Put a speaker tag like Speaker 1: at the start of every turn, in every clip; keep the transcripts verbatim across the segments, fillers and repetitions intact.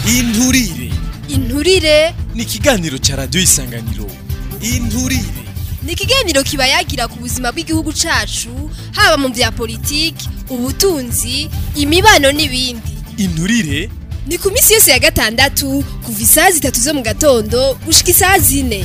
Speaker 1: Inturire.
Speaker 2: Inturire
Speaker 1: Ni ikiganiro ca Radio Isanganiro. Inturire.
Speaker 2: ni ikiganiro kiba yagira ku buzima bw'igihugu cacu haba mu vya politiki, ubutunzi, imibano n'ibindi.
Speaker 1: Inturire
Speaker 2: Ni ku misi yose ya gatandatu kuva isaha zitatu zo mu gatondo gushika isaha zine.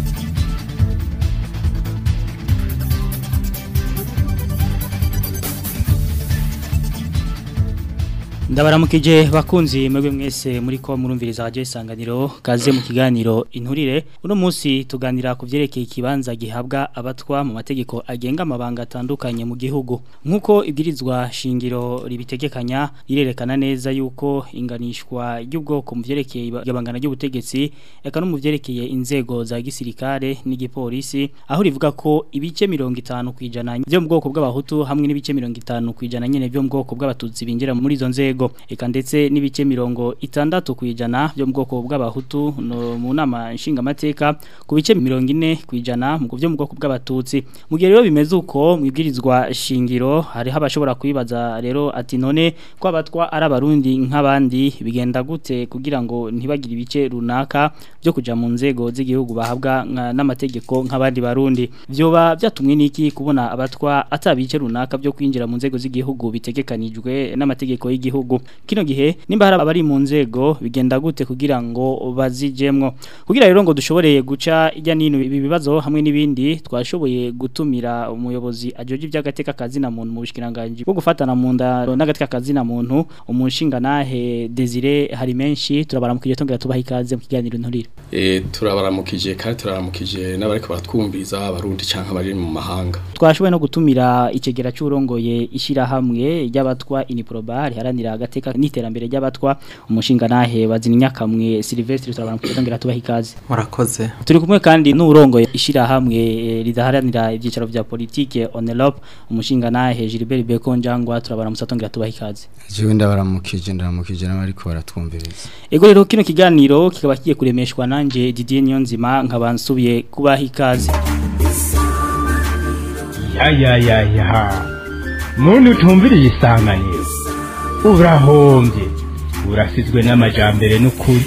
Speaker 3: Ndabaramukije bakunzi mwebwe mwese muri ko murumviriza Radio Isanganiro kaze mu kiganiro Inturire. Uno munsi tuganira ku vyerekeye ikibanza gihabwa abatwa mu mategeko agenga amabanga atandukanye mu gihugu. Nkuko ibwirizwa shingiro ribitegekanya rirerekana neza yuko inganishwa ry'ubwoko mu vyerekeye igabangana ry'ubutegetsi eka no mu vyerekeye inzego za gisirikare n'igipolisi aho rivuga ko ibice mirongo itanu kwijana byo mu bwoko bw'abahutu hamwe n'ibice mirongo itanu kwijana nyene byo mu bwoko bw'abatutsi binjira muri izo nzego eka ndetse n'ibice mirongo itandatu kwijana byo mu bwoko bw'abahutu no mu nama nshinga mateka ku bice mirongo ine kwijana mu byo mu bwoko bw'abatutsi. Mu gihe rero bimeze uko mwibwirizwa shingiro hari habashobora kwibaza rero ati none ko abatwa ari abarundi nk'abandi bigenda gute kugira ngo ntibagire ibice runaka byo kuja mu nzego z'igihugu bahabwa n'amategeko nk'abandi barundi. Vyoba byatumwe niki kubona abatwa atabice runaka byo kwinjira mu nzego z'igihugu bitegekanijwe n'amategeko y'igihugu. Kino gihe nimba hari abari mu nzego bigenda gute kugira ngo bazijemwo. Kugira rero ngo dushoboreye guca ijya nino ibi bibazo hamwe n'ibindi twashoboye gutumira umuyobozi ajoje iby'agateka kazi na muntu mu bushikiranganje bwo gufatana mu nda n'agateka kazi na muntu umushinga nahe Desire hari menshi turabaramukije tongera tubaha ikaze mu kiganiro Inturire.
Speaker 4: Eh turabaramukije kandi turabaramukije n'abariko baratwumviriza abarundi canke abari mu mahanga.
Speaker 3: Twashoboye no gutumira ikegera cy'urongoye ishira hamwe y'abatwa Iniproba haranira agateka n'iterambere ry'abatwa umushinga nahe Bazininyakamwe Sylvestre turabaramukije tongera tubaha ikaze.
Speaker 5: Murakoze.
Speaker 3: Turi kumwe kandi n'urongoye ishira hamwe ridaharanira ibyicaro vya politique Onelope umushinga nahe Gilbert Bekonjangwa turabaramutsa tongera tubaha ikaze.
Speaker 5: Jewe ndabaramukije ndabaramukije n'abariko baratwumviriza.
Speaker 3: Ego rero kino kiganiro kikaba kigiye kuremeshwa nanje Didier Nyonzima nkabansubiye kubaha ikaze.
Speaker 6: Ya ya ya ya. Muntu tumviriye Isanganiro. Urahombye. Urasizwe n'amajambere n'ukuri.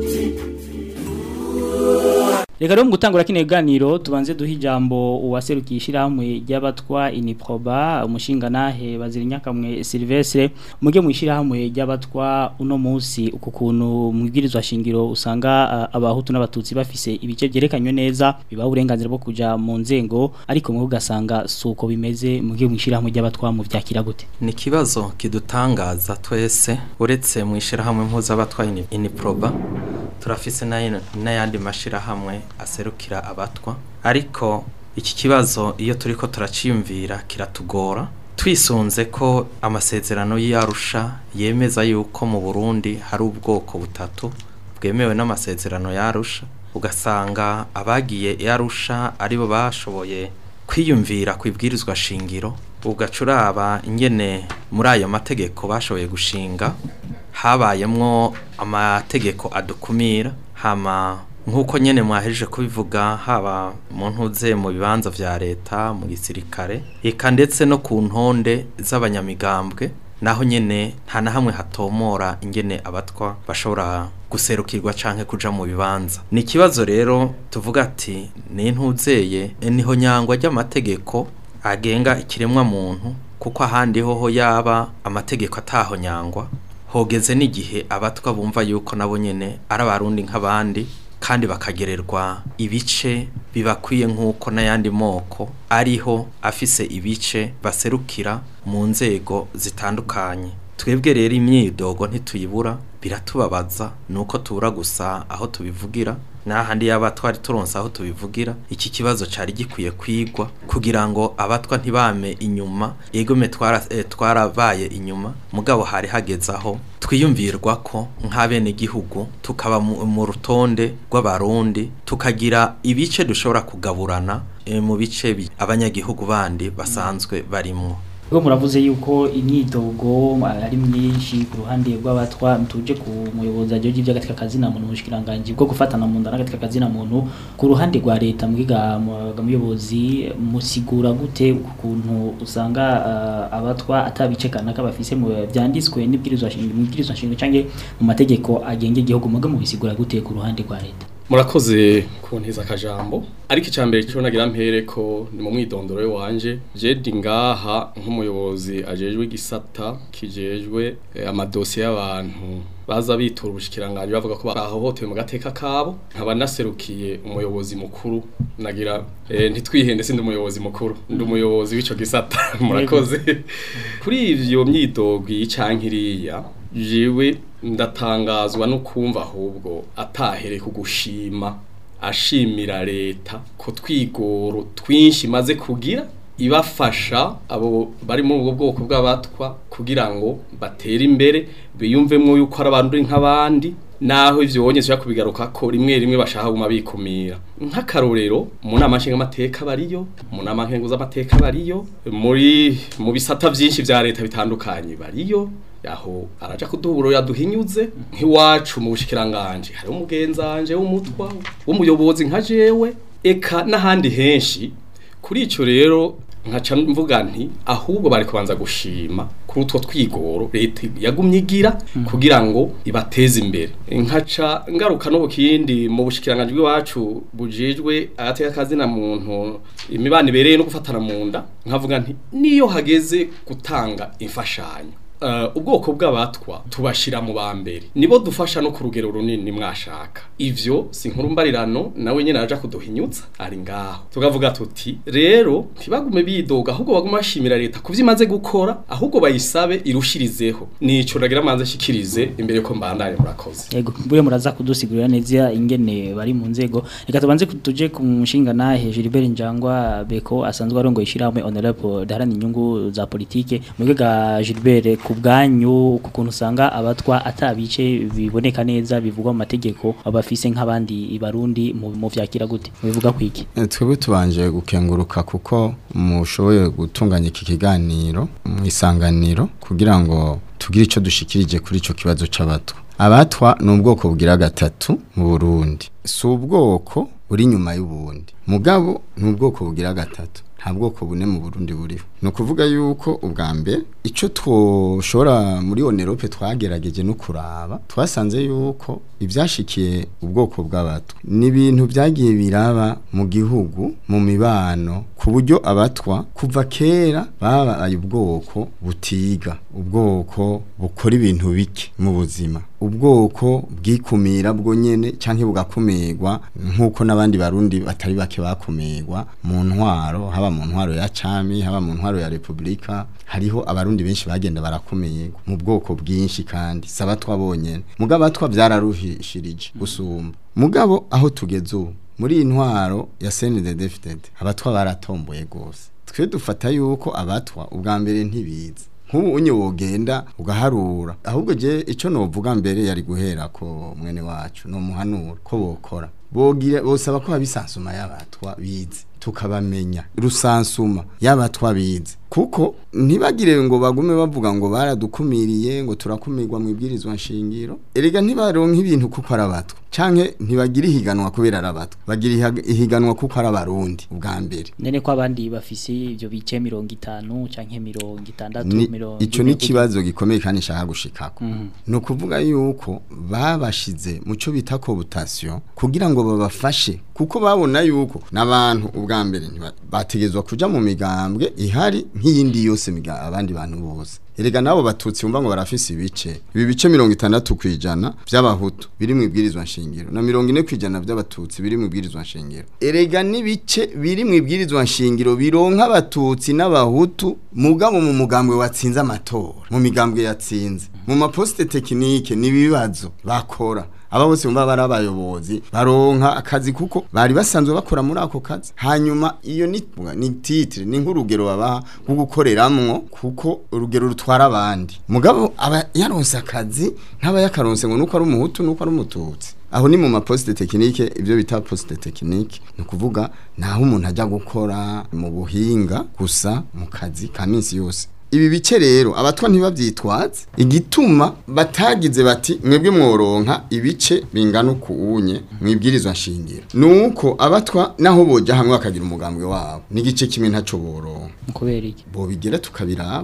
Speaker 3: Reka rero mu gutangura kino kiganiro tubanze duha ijambo uwaserukishira hamwe ry'abatwa Iniproba umushinga nahe Bazininyakamwe Sylvestre muge mwishira hamwe ry'abatwa uno munsi uko kuntu mwibwirizwa shingiro usanga uh, abahutu n'abatutsi bafise ibice byerekanywe neza biba uburenganzira bwo kuja mu nzengo ariko mu ugasanga suko bimeze muge mwishira hamwe ry'abatwa mu vyakira gute.
Speaker 5: Ni kibazo kidutangaza twese uretse mwishira hamwe mpuza abatwa Iniproba turafise n'ayandi mashira hamwe aserukira abatwa ariko iki kibazo iyo turiko turacimvira kiratugora twisunze ko amasezerano y'Arusha yemeza yuko mu Burundi hari ubwoko butatu bwemewe n'amasezerano y'Arusha ugasanga abagiye y'Arusha aribo bashoboye kwiyumvira kwibwirizwa shingiro ugacuraba ingene muri ayo mategeko bashoboye gushinga habayemwo amategeko adukumira hama nkuko nyene mwaheje kubivuga haba mu ntuze mu bibanza vya leta mu gisirikare eka ndetse no ku ntonde z'abanyamigambwe naho nyene nta na hamwe hatomora ingene abatwa bashobora guserukirwa canke kuja mu bibanza. Ni kibazo rero tuvuga ati ni ntuzeye niho nyangwa ry'amategeko agenga ikiremwa muntu kuko ahandi hoho yaba amategeko ataho nyangwa hogeze n'igihe abatwa bumva yuko nabo nyene ari abarundi nk'abandi kandi bakagererwa ibice bibakwiye nk'uko n'ayandi moko ariho afise ibice baserukira mu nzego zitandukanye. Twebwe rero imyidogo ntituyibura biratubabaza nuko tubura gusa aho tubivugira n'ahandi yaba twari turonsa aho tubivugira iki kibazo cari gikwiye kwigwa kugira ngo abatwa ntibame inyuma egome twara eh, twarabaye inyuma mugabo hari hagezaho twiyumvirwa ko nk'abene gihugu tukaba mu, mu rutonde rw'abarundi tukagira ibice dushobora kugaburana e, mu bice abanyagihugu bandi basanzwe barimwo.
Speaker 3: Ubwo muravuze yuko imyidogo ari myinshi ku ruhande rw'abatwa tuje ku muyobozi ajoje iby'agatika kazi na muntu mushikiranganje bwo gufatana mu ndana agatika kazi na muntu ku ruhande rwa leta mwiga muyobozi musigura gute ukuntu usanga uh, abatwa atabicekana kabafise mu byanditswe n'ibwirizwa shingiro n'ibwirizwa shingiro canke mu mategeko agenge igihugu muga mu bisigura gute ku ruhande rwa leta.
Speaker 4: Murakoze kunteza akajambo ariko icambere cyo nagira mpere ko ni mu mwidondoro we wanje je dingaha nk'umuyobozi ajejwe igisata kijejwe eh, amadosiye y'abantu baza bitura ubushikiranganje bavuga ko bahohotewe mu gateka kabo nkaba naserukiye umuyobozi mukuru nagira eh, ntitwihende sindi umuyobozi mukuru ndi umuyobozi w'ico gisata murakoze kuri ivyo myidogo yicankiriya jewe ndatangazwa no kumva ahubwo atahere kugushima ashimira leta ko twigoro twinshi maze kugira ibafasha abo bari mu bwo bwoko bw'abatwa kugira ngo batere imbere biyumvemwo yuko ari abantu nk'abandi naho ivyo wonyese yakubigaruka ko rimwe rimwe bashaka guma bikumira nk'akarorero mu nama nshinga amateka bariyo mu nama nkenguza amateka bariyo muri mu bisata byinshi vya leta bitandukanye bariyo yaho araja kuduburo yaduhinyuze nk'iwacu mu bushikiranganje hari umugenzanje w'umutwa w'umuyobozi nka jewe eka n'ahandi henshi kuri ico rero nkaca mvuga nti ahubwo bari kubanza gushima kuri utwo twigoro leta yagumye igira kugira ngo ibateze imbere nkaca ngaruka no bukindi mu bushikiranganje bw'iwacu bujejwe agateka kazi na muntu imibani bereye no gufatana mu nda nkavuga nti niyo hageze gutanga imfashanyo Uh, ubwoko bw'abatwa tubashira mu bambere nibo dufasha no ku rugero runini mwashaka ivyo sinkuru mbarirano nawe nyene araja kuduhinyutsa ari ngaho tugavuga tuti rero ntibagume bidoga ahubwo baguma bashimira leta kuvyimaze gukora ahubwo bayisabe irushirizeho nico ragira manze shikirize imbere ko mbandanye murakoze
Speaker 3: yego buye muraza kudusigurira neza ingene bari mu nzego reka tubanze tuje ku mushinga nahe Gilbert Njangwa Beko asanzwe arongo ishiramwe honorable darani inyungu za politike mwega Gilbert kubganyu kukuntu usanga abatwa atabice biboneka neza bivugwa mu mategeko abafise nk'abandi ibarundi mu vyakira gute bivuga kwiki
Speaker 7: twebwe tubanje gukenguruka kuko mushoboye gutunganya iki kiganiro mu isanganiro kugira ngo tugire ico dushikirije kuri ico kibazo c'abatwa abatwa ni ubwoko bugira gatatu mu Burundi si ubwoko buri nyuma y'ubundi mugabo ni ubwoko bugira gatatu nta bwoko bune mu Burundi buriho no kuvuga yuko ubwa mbere ico twoshora muri Onerope twagerageje no kuraba twasanze yuko ivyashikiye ubwoko bw'abatwa ni ibintu byagiye biraba mu gihugu mu mibano ku buryo abatwa kuva kera baba ayo ubwoko butiga ubwoko bukora ibintu bike mu buzima ubwoko bwikumira bwo nyene canke bugakumirwa nkuko nabandi barundi batari bake bakumirwa mu ntwaro haba mu ntwaro ya cami haba mu ntwaro ya republika hariho abarundi benshi bagenda barakumirwa mu bwoko bwinshi kandi sabatwa bonyene mugabo abatwa byararuhishirije gusumba mugabo aho tugeze ubu muri intwaro ya C N D D F D D abatwa baratomboye gose twe dufata yuko abatwa ubwa mbere ntibiza nk'ubu unye wogenda ugaharura ahubwo je ico novuga mbere yari guhera ko mwene wacu no muhanura ko bokora bogira bosaba ko abisansuma y'abatwa bize tukabamenya rusansuma y'abatwa bize kuko ntibagire ngo bagume bavuga ngo baradukumiriye ngo turakumirwa mu ibwirizwa nshingiro erega ntibaronka ibintu kuko arabatwa canke ntibagira ihiganwa kubera arabatwa bagira ihiganwa kuko arabarundi ubwa mbere
Speaker 3: nene ko abandi bafise ivyo bice mirongo itanu canke mirongo itandatu mirongo
Speaker 7: ico ni kibazo gikomeye kandi shaka gushikako mm -hmm. no kuvuga yuko babashize muco bita cooptation kugira ngo babafashe kuko babona yuko nabantu ubwa mbere bategezwa kuja mu migambwe ihari nk'iyindi yose miga abandi bantu bose erega nabo batutsi umva ngo barafise ibice ibi bice mirongo itandatu kwijana by'abahutu biri mu ibwirizwa nshingiro na mirongo ine kwijana by'abatutsi biri mu ibwirizwa nshingiro erega nibice biri mu ibwirizwa nshingiro bironka abatutsi n'abahutu mugabo mu mugambwe watsinze amatora mu migambwe yatsinze mu maposte technique nibibazo bakora aba bose umva barabayobozi baronka akazi kuko bari basanzwe bakora muri ako kazi hanyuma iyo ni ni titre ni nk'urugero babaha gukoreramwo kuko urugero rutwara abandi mugabo aba yaronse akazi ntaba yakaronse ngo nuko ari umuhutu nuko ari umututsi aho ni mu maposte technique ibyo bita poste technique no kuvuga naho umuntu ajya gukora mu buhinga gusa mu kazi ka minsi yose ibi bice rero abatwa ntibavyitwaze igituma batagize bati mwebwe mworonka ibice bingana ukunye mwibwirizwa nshingiro nuko abatwa naho boja hamwe bakagira umugambwe wabo n'igice kimwe ntaco boronka
Speaker 3: kubera iki
Speaker 7: bo bigira tukabiraba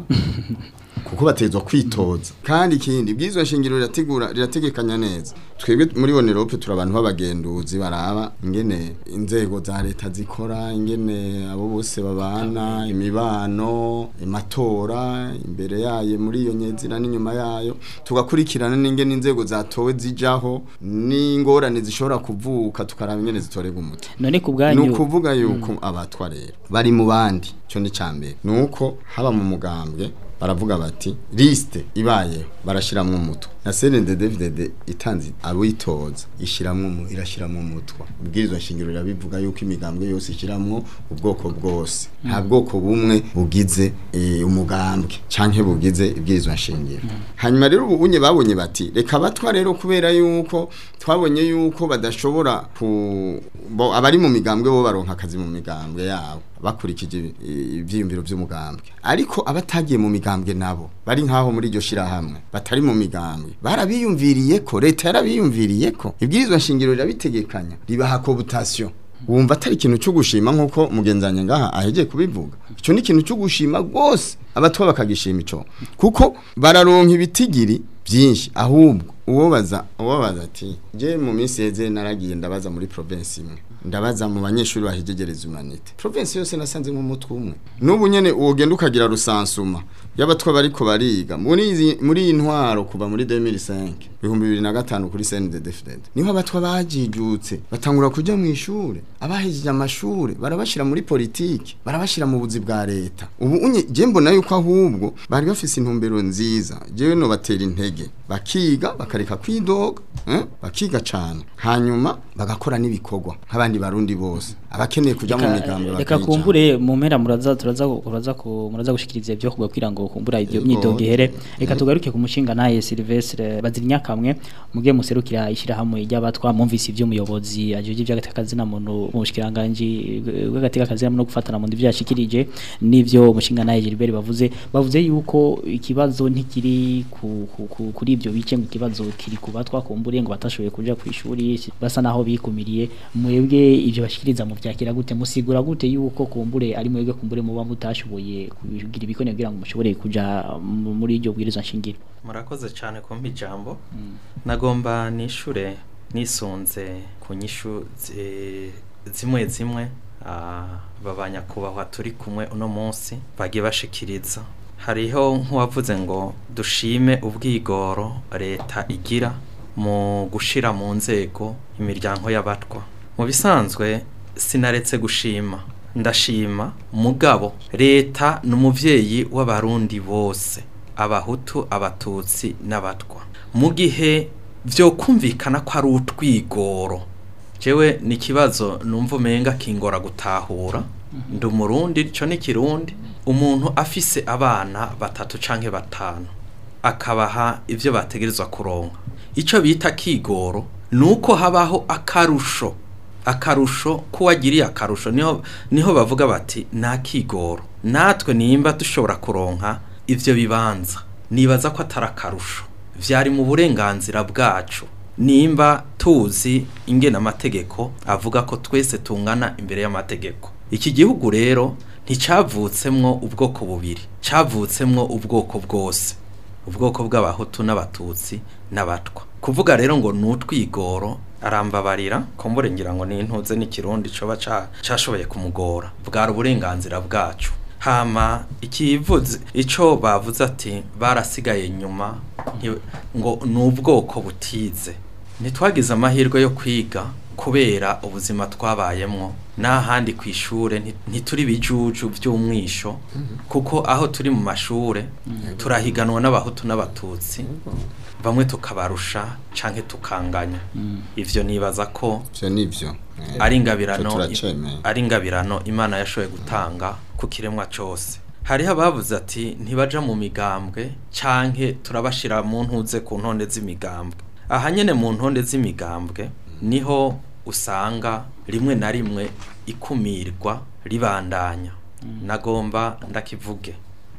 Speaker 7: kuko batezwa kwitoza kandi ikindi bwizwa nshingiro rirategura rirategekanya neza twebwe muri Onerope turabantu b'abagenduzi baraba ingene inzego za leta zikora ingene abo bose babana imibano amatora imbere yaye muri iyo nyezira n'inyuma yayo tugakurikirana n'ingene inzego zatowe zijaho n'ingorane zishobora kuvuka tukaraba ingene zitorega umuti
Speaker 3: none kubwanyu
Speaker 7: nukuvuga yuko mm. abatwa rero bari mu bandi cyo ni cambere nuko haba mu mugambwe baravuga bati liste ibaye barashiramwe umuto na C N D D F D D itanzi abitoza ishiramwe mu irashiramwe umutwa ubwirizwa nshingiro rirabivuga yuko imigambwe yose ishiramwe ubwoko bwose nta bwoko bumwe bugize e, umugambwe canke bugize ibwirizwa nshingiro mm. hanyuma rero ubunye babonye bati reka batwa rero kubera yuko twabonye yuko badashobora ku bo abari mu migambwe bo baronka akazi mu migambwe yabo bakurikije ivyiyumviro by'umugambwe ariko abatagiye mu migambwe nabo bari nkaho muri iryo shira hamwe batari mu migambwe barabiyumviriye ko leta yarabiyumviriye ko ibwirizwa nshingiro rirabitegekanya ribaha cooptation wumva atari ikintu cyo gushima nkuko mugenzanya ngaha aheje kubivuga ico ni ikintu cyo gushima gose abatwa bakagishima ico kuko bararonka ibitigiri byinshi ahubwo uwo baza uwo baza ati je mu minsi yeze naragiye ndabaza muri province imwe ndabaza mu banyeshuri bahijegereza humanite province yose nasanze mu mutwe umwe n'ubu nyene ugenda ukagira rusansuma y'abatwa bariko bariga muri muri intwaro kuva muri deux mille cinq bihumbi bibiri na gatanu kuri C N D D F D D niho abatwa bajijutse batangura kuja mu ishure abahejeje amashure barabashira muri politiki barabashira mu buzi bwa leta ubu unye je mbona yuko ahubwo bari bafise intumbero nziza jewe no batera intege bakiga bakareka kwidoga eh bakiga cyane hanyuma bagakora n'ibikorwa nk'abandi barundi bose abakeneye kuja mu migambo
Speaker 3: reka kumbure mu mpera muraza turaza kuraza ko muraza gushikiriza ibyo kugira ngo kumbura ibyo myidogo ihere reka tugaruke ku mushinga naye Sylvestre Bazirinyakamwe mugiye muserukira ishira hamwe y'abatwa mumvise ibyo muyobozi ajeje iby'agatakazi na muntu mu bushikiranganje bw'agatakazi no gufatana mu ndivyo yashikirije n'ivyo umushinga naye Gilbert bavuze bavuze yuko ikibazo ntikiri kuri ibyo bice mu kibazo kiri kubatwa kumbure ngo batashoboye kuja ku ishuri basa naho bikumiriye mwebwe ibyo bashikiriza mu vyakira gute musigura gute yuko kumbure ari mwebwe kumbure muba mutashoboye kugira ibikone kugira ngo mushobore kuja muri iryo bwirizwa nshingiro
Speaker 5: murakoze cyane kumpa ijambo mm. nagomba nishure nisunze ku nyishu zimwe zimwe babanya kubahwa turi kumwe uno munsi bagiye bashikiriza hariho nk'uwavuze ngo dushime ubwigoro leta igira mu gushira mu nzego imiryango y'abatwa mu bisanzwe sinaretse gushima ndashima mugabo leta n'umuvyeyi w'abarundi bose abahutu abatutsi n'abatwa mu gihe vyo kumvikana ko ari utwigoro jewe ni kibazo numva umenga kingora gutahura ndi umurundi cyo ni kirundi umuntu afise abana batatu canke batanu akabaha ivyo bategerezwa kuronka ico bita kigoro nuko habaho akarusho akarusho kuwagiriye akarusho niho niho bavuga bati na kigoro natwe nimba dushobora kuronka ivyo bibanza nibaza ko atarakarusho vyari mu burenganzira bwacu nimba tuzi ingena amategeko avuga ko twese tungana imbere y'amategeko iki gihugu rero nticavutsemwo ubwoko bubiri cavutsemwo ubwoko bwose ubwoko bw'abahutu n'abatutsi n'abatwa kuvuga rero ngo nutwigoro arambabarira kombore ngira ngo ni intuze n'ikirundi coba cashoboye kumugora bwari uburenganzira bwacu hama ikivuze ico bavuze ati barasigaye nyuma ngo n'ubwoko butize ntitwagize amahirwe yo kwiga kubera ubuzima twabayemwo n'ahandi ku ishure ntituri bijuju by'umwisho kuko aho turi mu mashure turahiganwa n'abahutu n'abatutsi bamwe tukabarusha canke tukanganya ivyo nibaza ko
Speaker 7: byo nivyo
Speaker 5: ari ingabirano ari ingabirano Imana yashoboye gutanga ku kiremwa cose hariho abavuze ati ntibaja mu migambwe canke turabashira mu ntuze ku ntonde z'imigambwe aha nyene mu ntonde z'imigambwe niho usanga rimwe na rimwe ikumirwa ribandanya nagomba ndakivuge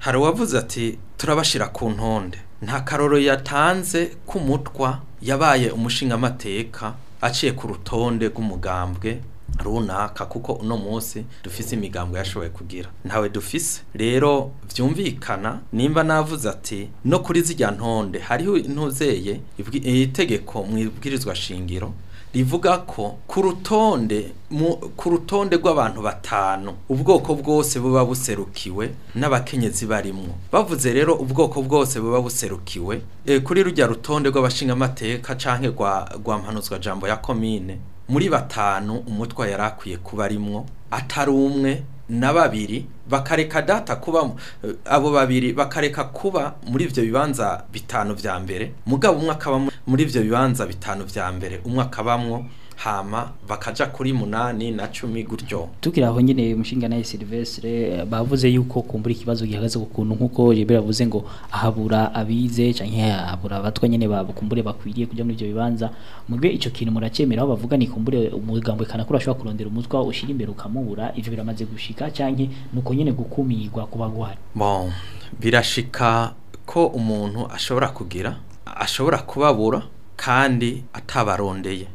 Speaker 5: hari uwavuze ati turabashira ku ntonde nta karoro yatanze k'umutwa yabaye umushinga amateka aciye ku rutonde rw'umugambwe runaka kuko uno munsi dufise imigambwe yashoboye kugira ntawe dufise rero vyumvikana nimba navuze ati no kuri zijya ntonde hariho intuzeye itegeko mwibwirizwa shingiro rivuga ko ku rutonde ku rutonde rw'abantu batanu ubwoko bwose buba buserukiwe n'abakenyezi barimwo bavuze rero ubwoko bwose buba buserukiwe e, kuri rujya rutonde rw'abashinga amateka canke rwa rwa mpanuzwa jambo ya commune muri batanu umutwa yarakwiye kuba arimwo atari umwe na babiri bakareka data kuba abo babiri bakareka kuba muri ivyo bibanza bitanu vya mbere mugabo umwe akaba muri ivyo bibanza bitanu vya mbere umwe akabamwo hama bakaja kuri munani na cumi gutyo
Speaker 3: tukira aho nyene mushinga naye Silvestre bavuze yuko kumbura ikibazo gihagaze ku kuntu nkuko Jebera avuze ngo ahabura abize canke ahabura abatwa nyene babukumbure bakwiriye kuja muri ivyo bibanza mugwe ico kintu muracemera aho bavuga ni kumbure umugambwe kana kuri ashobora kurondera umutwa ushira imbere ukamubura ivyo biramaze gushika canke nuko nyene gukumirwa kuba guhari
Speaker 5: bon birashika ko umuntu ashobora kugira ashobora kubabura kandi atabarondeye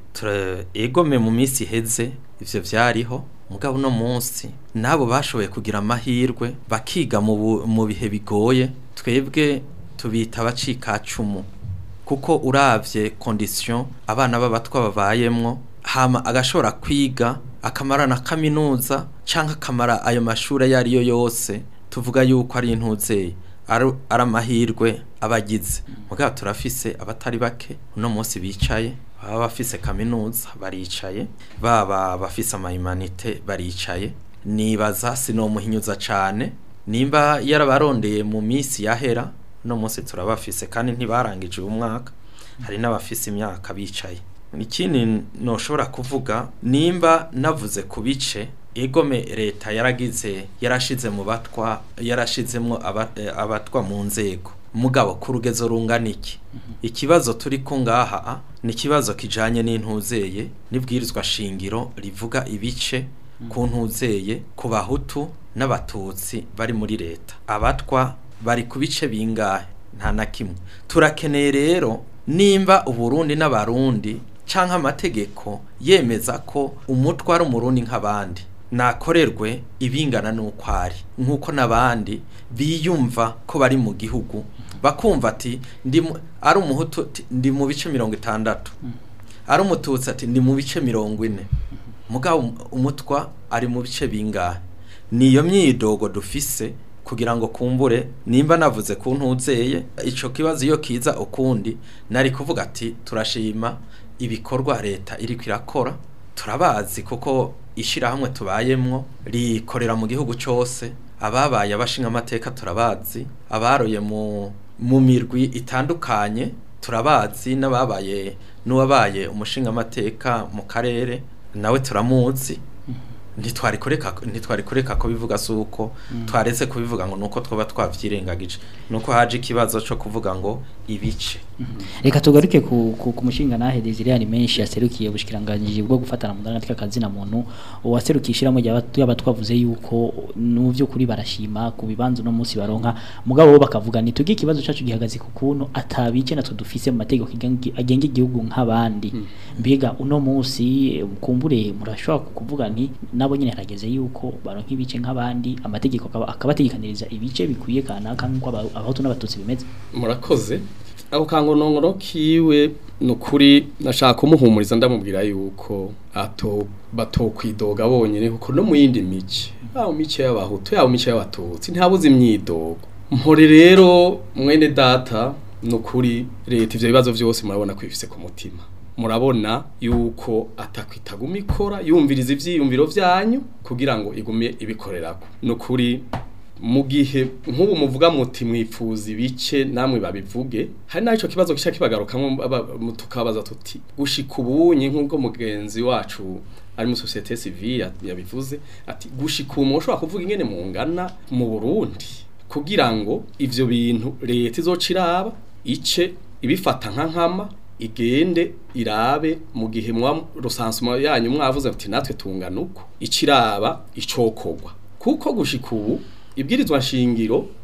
Speaker 5: egome mu minsi heze ivyo vyariho mugabo no munsi nabo bashoboye kugira amahirwe bakiga mu mu bihe bigoye twebwe tubita abacika cumu kuko uravye condition abana b'abatwa babayemwo hama agashobora kwiga akamara na kaminuza canka kamara ayo mashuri yari yo yose tuvuga yuko ari intuzeye ari amahirwe abagize mugabo turafise abatari bake uno munsi bicaye baba bafise kaminuza baricaye baba bafise amahumanite baricaye nibaza sinomuhinyuza cane nimba yarabarondeye mu minsi yahera no munsi turabafise kandi ntibarangije umwaka hari n'abafise imyaka bicaye ikindi noshobora kuvuga nimba navuze ku bice egome leta yaragize yarashize mu batwa yarashizemmo abatwa mu nzego mugabo ku rugezo runganiki ikibazo turi ko ngaha ni kibazo kijanye n'intuzeye nibwirizwa shingiro rivuga ibice ku ntuzeye ku bahutu n'abatutsi bari muri leta abatwa bari ku bice bingahe nta na kimwe turakeneye rero nimba uburundi n'abarundi canke amategeko yemeza ko umutwa ari umurundi nk'abandi nakorerwe ibingana nuko ari nkuko nabandi biyumva ko bari mu gihugu bakumva ati ndi ari umuhutu ndi mu bice mirongo itandatu ari umututsi ati ndi mu bice mirongo ine mugabo umutwa ari mu bice bingahe niyo myidogo dufise kugira ngo kumbure nimba navuze ku ntuzeye ico kibazo iyo kiza ukundi nari kuvuga ati turashima ibikorwa leta iri kwirakora turabazi kuko ishirahamwe tubayemwo rikorera mu gihugu cyose ababaye abashinga amateka turabazi abaroye mu mu mirwi itandukanye turabazi n'ababaye n'uwabaye umushinga amateka mu karere nawe turamuzi ntitwari kureka ntitwari kureka ko bivuga suko mm. twaretse kubivuga ngo nuko twoba twavyirengagije nuko haje ikibazo cyo kuvuga ngo ibice
Speaker 3: mm -hmm. Reka tugaruke ku ku mushinga nahe Desire ari menshi yaserukiye ubushikiranganje bwo gufatana mu ndanga kazi na muntu waserukishira mu y'aba twavuze yuko n'uvyo kuri barashima ku bibanzo no munsi baronka mugabo bo bakavuga ni tugiye ikibazo cyacu gihagaze ku kuntu atabice natwe dufise mu mategeko agenga igihugu nk'abandi mm. Mbega uno munsi kumbure murashobora kuvuga nti nabo nyine harageze yuko baronka ibice nk'abandi amategeko akabategekaniriza ibice bikwiye kanaka nko abahutu n'abatutsi bimeze
Speaker 4: murakoze ako kango nongoro kiwe nukuri nashaka kumuhumuriza ndamubwira yuko ato batokwidoga bonyene kuko no mu yindi mice aho mice y'abahutu yaho mice y'abatutsi ntabuze imyidogo mpore rero mwene data nukuri leta ivyo bibazo vyose murabona kwifise ku mutima murabona yuko atakwitaguma ikora yumviriza ivyiyumviro vyanyu kugira ngo igume ibikorerako nukuri mu gihe nk'ubu muvuga muti mwifuza ibice namwe babivuge hari naco kibazo kisha kibagarukamwe tukabaza tuti gushika ubunye nk'ubwo mugenzi wacu ari mu societe civile yabivuze ati gushika ubu mushobora kuvuga ingene mungana mu Burundi kugira ngo ivyo bintu leta izociraba ice ibifata nka nkama igende irabe mu gihe mwa rusansuma yanyu mwavuze ati natwe tungana uko iciraba icokogwa kuko gushika ubu ibwirizwa nshingiro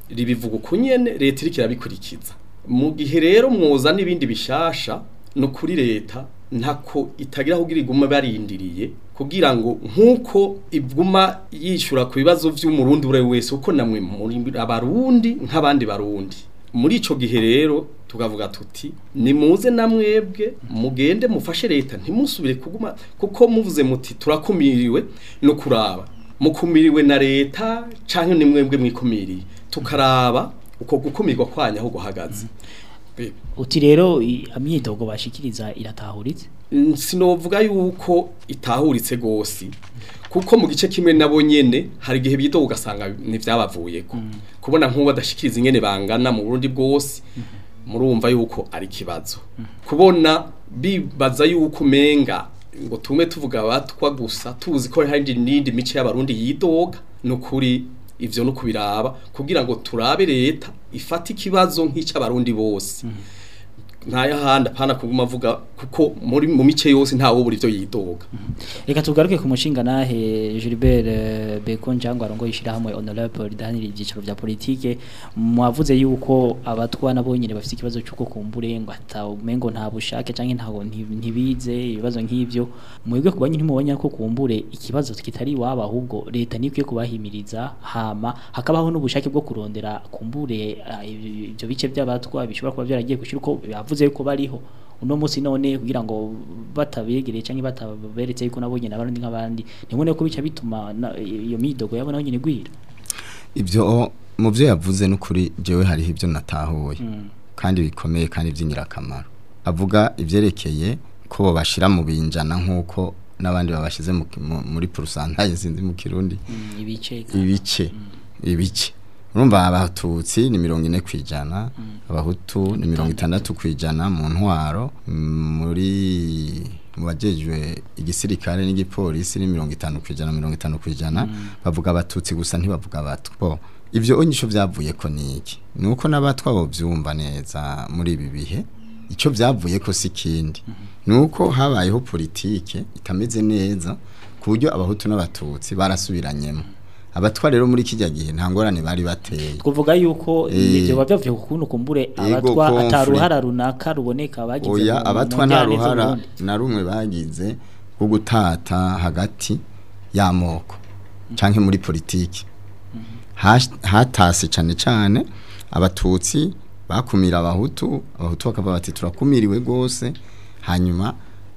Speaker 4: ribivuga kunyene leta iriko irabikurikiza mu gihe rero mwoza n'ibindi bishasha no kuri leta ntako itagira kugira iguma barindiriye kugira ngo nkuko iguma yishura ku bibazo vy'umurundi ure wese uko namwe muri abarundi nk'abandi barundi muri ico gihe rero tukavuga tuti nimuze namwebwe mugende mufashe leta ntimusubire kuguma kuko muvuze muti turakumiriwe no kuraba mukumiriwe na leta canke nimwebwe mwikumiriye tukaraba uko gukumirwa kwanya aho guhagaze
Speaker 3: uti rero amyidogo bashikiriza iratahuritse
Speaker 4: sinovuga yuko itahuritse gose kuko mu gice kimwe nabo nyene hari gihe bito ugasanga ni vyabavuyeko mm. kubona nkuba dashikiriza ingene bangana mu Burundi bwose mm. murumva yuko ari kibazo mm. kubona bibaza yuko menga ngo tume tuvuga batwa gusa tuzi ko hari n'indi mice y'abarundi yidoga no kuri ivyo no kubiraba kugira ngo turabe leta ifata ikibazo nk'ic'abarundi bose mm. ntaya handa pana kuguma avuga kuko muri mu mice yose nta wo buri byo yidoga
Speaker 3: reka tugaruke ku mushinga nahe Gilbert Bekon cyangwa arongo yishira hamwe honorable daniri igiciro bya politike mwavuze yuko abatwa nabo nyine bafite ikibazo cyuko kumbure ngo atamengo nta bushake canke ntago ntibize ibibazo nk'ivyo mwebwe kubanye ntimubanya ko kumbure ikibazo kitari waba ahubwo leta nikwiye kubahimiriza hama hakabaho n'ubushake bwo kurondera kumbure ibyo bice by'abatwa bishobora kuba byaragiye gushira uko yavuze yuko bariho uno musi none kugira ngo batabegereye canke bataberetse yuko nabo nyene abandi nk'abandi nimone ko bica bituma iyo midogo yabo naho nyene gwira
Speaker 7: ivyo mu byo yavuze n'ukuri jewe hariho ibyo natahuye mm. kandi bikomeye kandi by'ingirakamaro avuga ivyerekeye ko bo bashira mu binjana nkuko nabandi babashize muri pourcentage zindi mu Kirundi
Speaker 3: mm, ibice
Speaker 7: ibice mm. ibice urumva abatutsi ni mirongo ine kwijana mm. abahutu ni mirongo itandatu kwijana mu ntwaro muri mubajejwe igisirikare n'igipolisi ni mirongo itanu kwijana mirongo itanu kwijana mm. bavuga abatutsi gusa ntibavuga abatwa ivyo onyisho vyavuye ko niki nuko nabatwa bo vyumva neza muri ibi bihe ico vyavuye ko sikindi mm -hmm. nuko habayeho politike itameze neza ku buryo abahutu n'abatutsi barasubiranyemo abatwa rero muri kijya gihe nta ngorane bari bateye
Speaker 3: kuvuga yuko ibyo bavyavuye kukuntu kumbure abatwa ataruhara runaka ruboneka bagize
Speaker 7: oya abatwa nta ruhara na rumwe bagize bwo gutata hagati y'amoko mm. canke muri politiki mm -hmm. hatase cane cane abatutsi bakumira abahutu abahutu bakava bati turakumiriwe gose hanyuma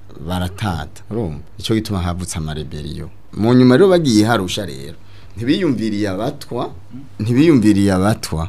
Speaker 7: baratata urumva ico gituma havutse amareberiyo mu nyuma rero bagiye harusha rero ntibiyumviriye abatwa ntibiyumviriye abatwa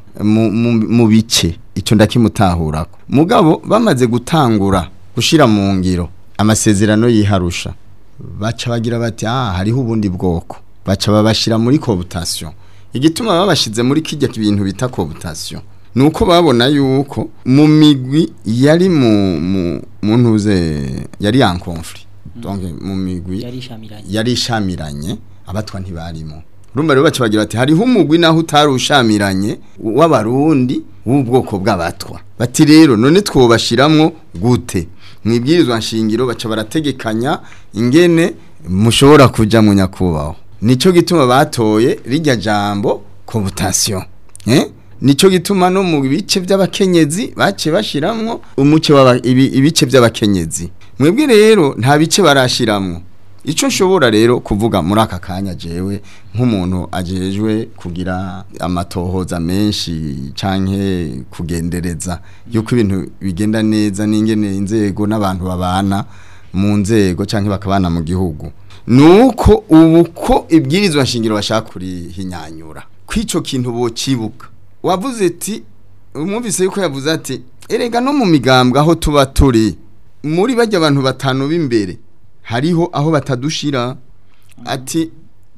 Speaker 7: mu bice ico ndakimutahurako mugabo bamaze gutangura gushira mu ngiro amasezerano yiharusha baca bagira bati ah hariho ubundi bwoko baca babashira muri cooptation igituma babashize muri kijya ibintu bita cooptation nuko babona yuko mu migwi yari mu mu ntuze yari en conflit donc mu migwi yari shamiranye abatwa ntibarimo urumva rero baca bagira bati hariho umugwi naho utarushamiranye w'abarundi w'ubwoko bw'abatwa bati rero none twobashiramwo gute mwibwirizwa nshingiro baca barategekanya ingene mushobora kuja mu nyakubaho nico gituma batoye rijya jambo cooptation eh nico gituma no mu bice by'abakenyezi bace bashiramwo umuce w'aba ibice by'abakenyezi mwebwe rero nta bice barashiramwo ico nshobora rero kuvuga muri aka kanya jewe nk'umuntu ajejwe kugira amatohoza menshi canke kugendereza yuko ibintu bigenda neza n'ingene inzego n'abantu babana mu nzego canke bakabana mu gihugu nuko ubuko ibwirizwa nshingiro bashaka kuri hinyanyura kwico kintu bo cibuka wavuze ati umwumvise yuko yavuze ati erega no mu migambwe aho tuba turi muri bajya abantu batanu b'imbere hariho aho batadushira ati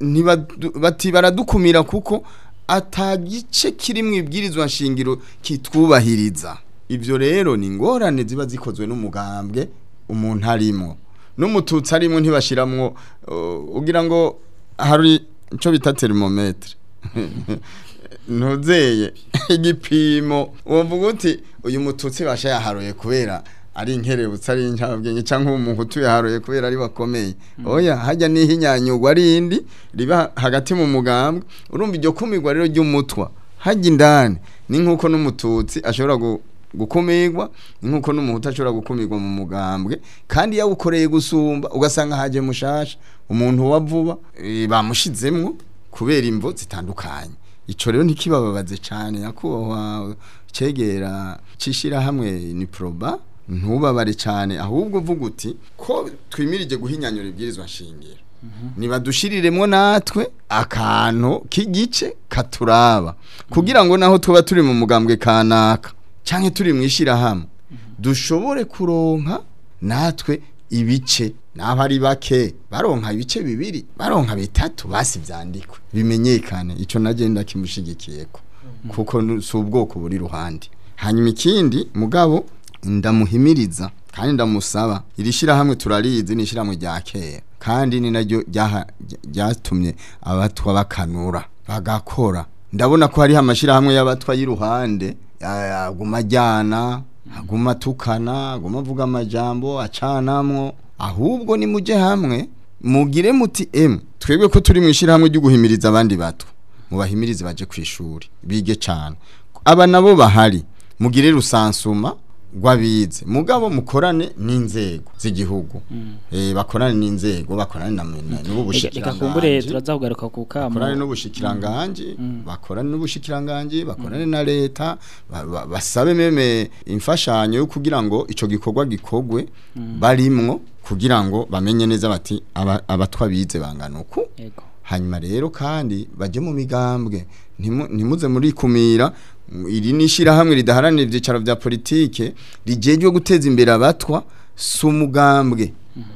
Speaker 7: ntibati baradukumira kuko atagice kiri mu ibwirizwa nshingiro kitwubahiriza ivyo rero ni ngorane ziba zikozwe n'umugambwe umuntu arimo n'umututsi arimo ntibashiramwo uh, ugira ngo hari ico bita thermometre ntuzeye igipimo uvuga uti uyu mututsi basha yaharoye kubera ari inkerebutse ari incabwenge canke umuntu yaharoye kubera ari bakomeye mm. oya hajya nihinyanyugwa ari indi riba hagati mu mugambwe urumva iryo kumirwa rero ry'umutwa hajya indani ni nkuko n'umututsi ashobora gu gukumirwa nkuko n'umuhutu ashobora gukumirwa mu mugambwe kandi yawukoreye gusumba ugasanga haje mushasha umuntu wa vuba e, bamushizemwo kubera imvo zitandukanye ico rero ntikibababaze cyane yakubahwa cegera cishira hamwe ni proba ntubabare cyane ahubwo vuga uti ko twimirije guhinyanyura ibwirizwa nshingiro mm -hmm. niba dushiriremwo natwe akantu k'igice katuraba mm -hmm. kugira ngo naho tuba turi mu mugambwe kanaka canke turi mwishira hamwe mm -hmm. dushobore kuronka natwe ibice naho ari bake baronka ibice bibiri baronka bitatu basi vyandikwe bimenyekane ico nagenda kimushigikiyeko mm -hmm. kuko si ubwoko buri ruhande hanyuma ikindi mugabo ndamuhimiriza kandi ndamusaba irishira hamwe turarizi nishira mu rya kera kandi ni naryo ryatumye abatwa bakanura bagakora ndabona ko hari amashira hamwe y'abatwa y'iruhande aguma jyana aguma tukana aguma vuga amajambo acanamwo ahubwo ni muje hamwe mugire muti em twebwe ko turi mwishira hamwe ryo guhimiriza abandi bato mubahimirize baje kwishuri bige cyane aba nabo bahari mugire rusansuma gwabize mugabo mukorane n'inzego z'igihugu mm. eh bakorane n'inzego bakorane na n'ubushikiranganje
Speaker 3: reka kumbure turaza kugaruka ku kamo
Speaker 7: bakorane n'ubushikiranganje mm. bakorane n'ubushikiranganje bakorane mm. na leta basabe meme imfashanyo yo kugira ngo ico gikorwa gikogwe mm. barimwo kugira ngo bamenye neza bati abatwa bize bangana uku yego hanyuma rero kandi baje mu migambwe ntimuze muri kumira iri nishira hamwe ridaharanira ibyicaro bya politike rijeje guteza imbere abatwa sumugambwe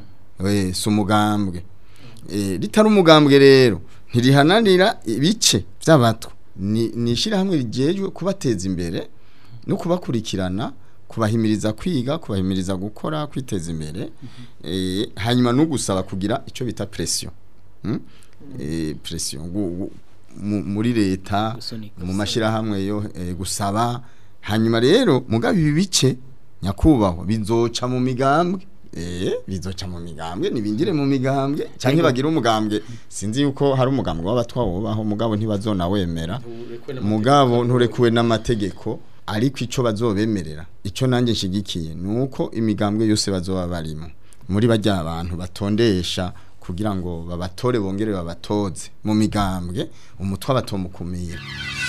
Speaker 7: we sumugambwe eh ritari umugambwe rero ntirihananira ibice by'abatwa ni nishira hamwe rijeje kubateza imbere no kubakurikirana kubahimiriza kwiga kubahimiriza gukora kwiteza imbere eh hanyuma no gusaba kugira ico bita pression hmm? eh pression muri leta mu mashira hamwe yo e, gusaba hanyuma rero mugabe ibi bice nyakubaho bizoca mu migambwe eh bizoca mu migambwe nibingire mu migambwe canke bagira umugambwe sinzi yuko hari umugambwe w'abatwa wobaho mugabo ntibazona wemera mugabo nturekuwe n'amategeko ariko ico bazobemerera ico nanjye nshigikiye nuko imigambwe yose bazoba barimo muri bajya abantu batondesha kugira ngo babatore bongere babatoze mu migambwe umutwa batomukumira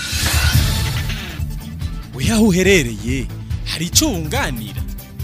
Speaker 1: Oya uherereye hari ico wunganira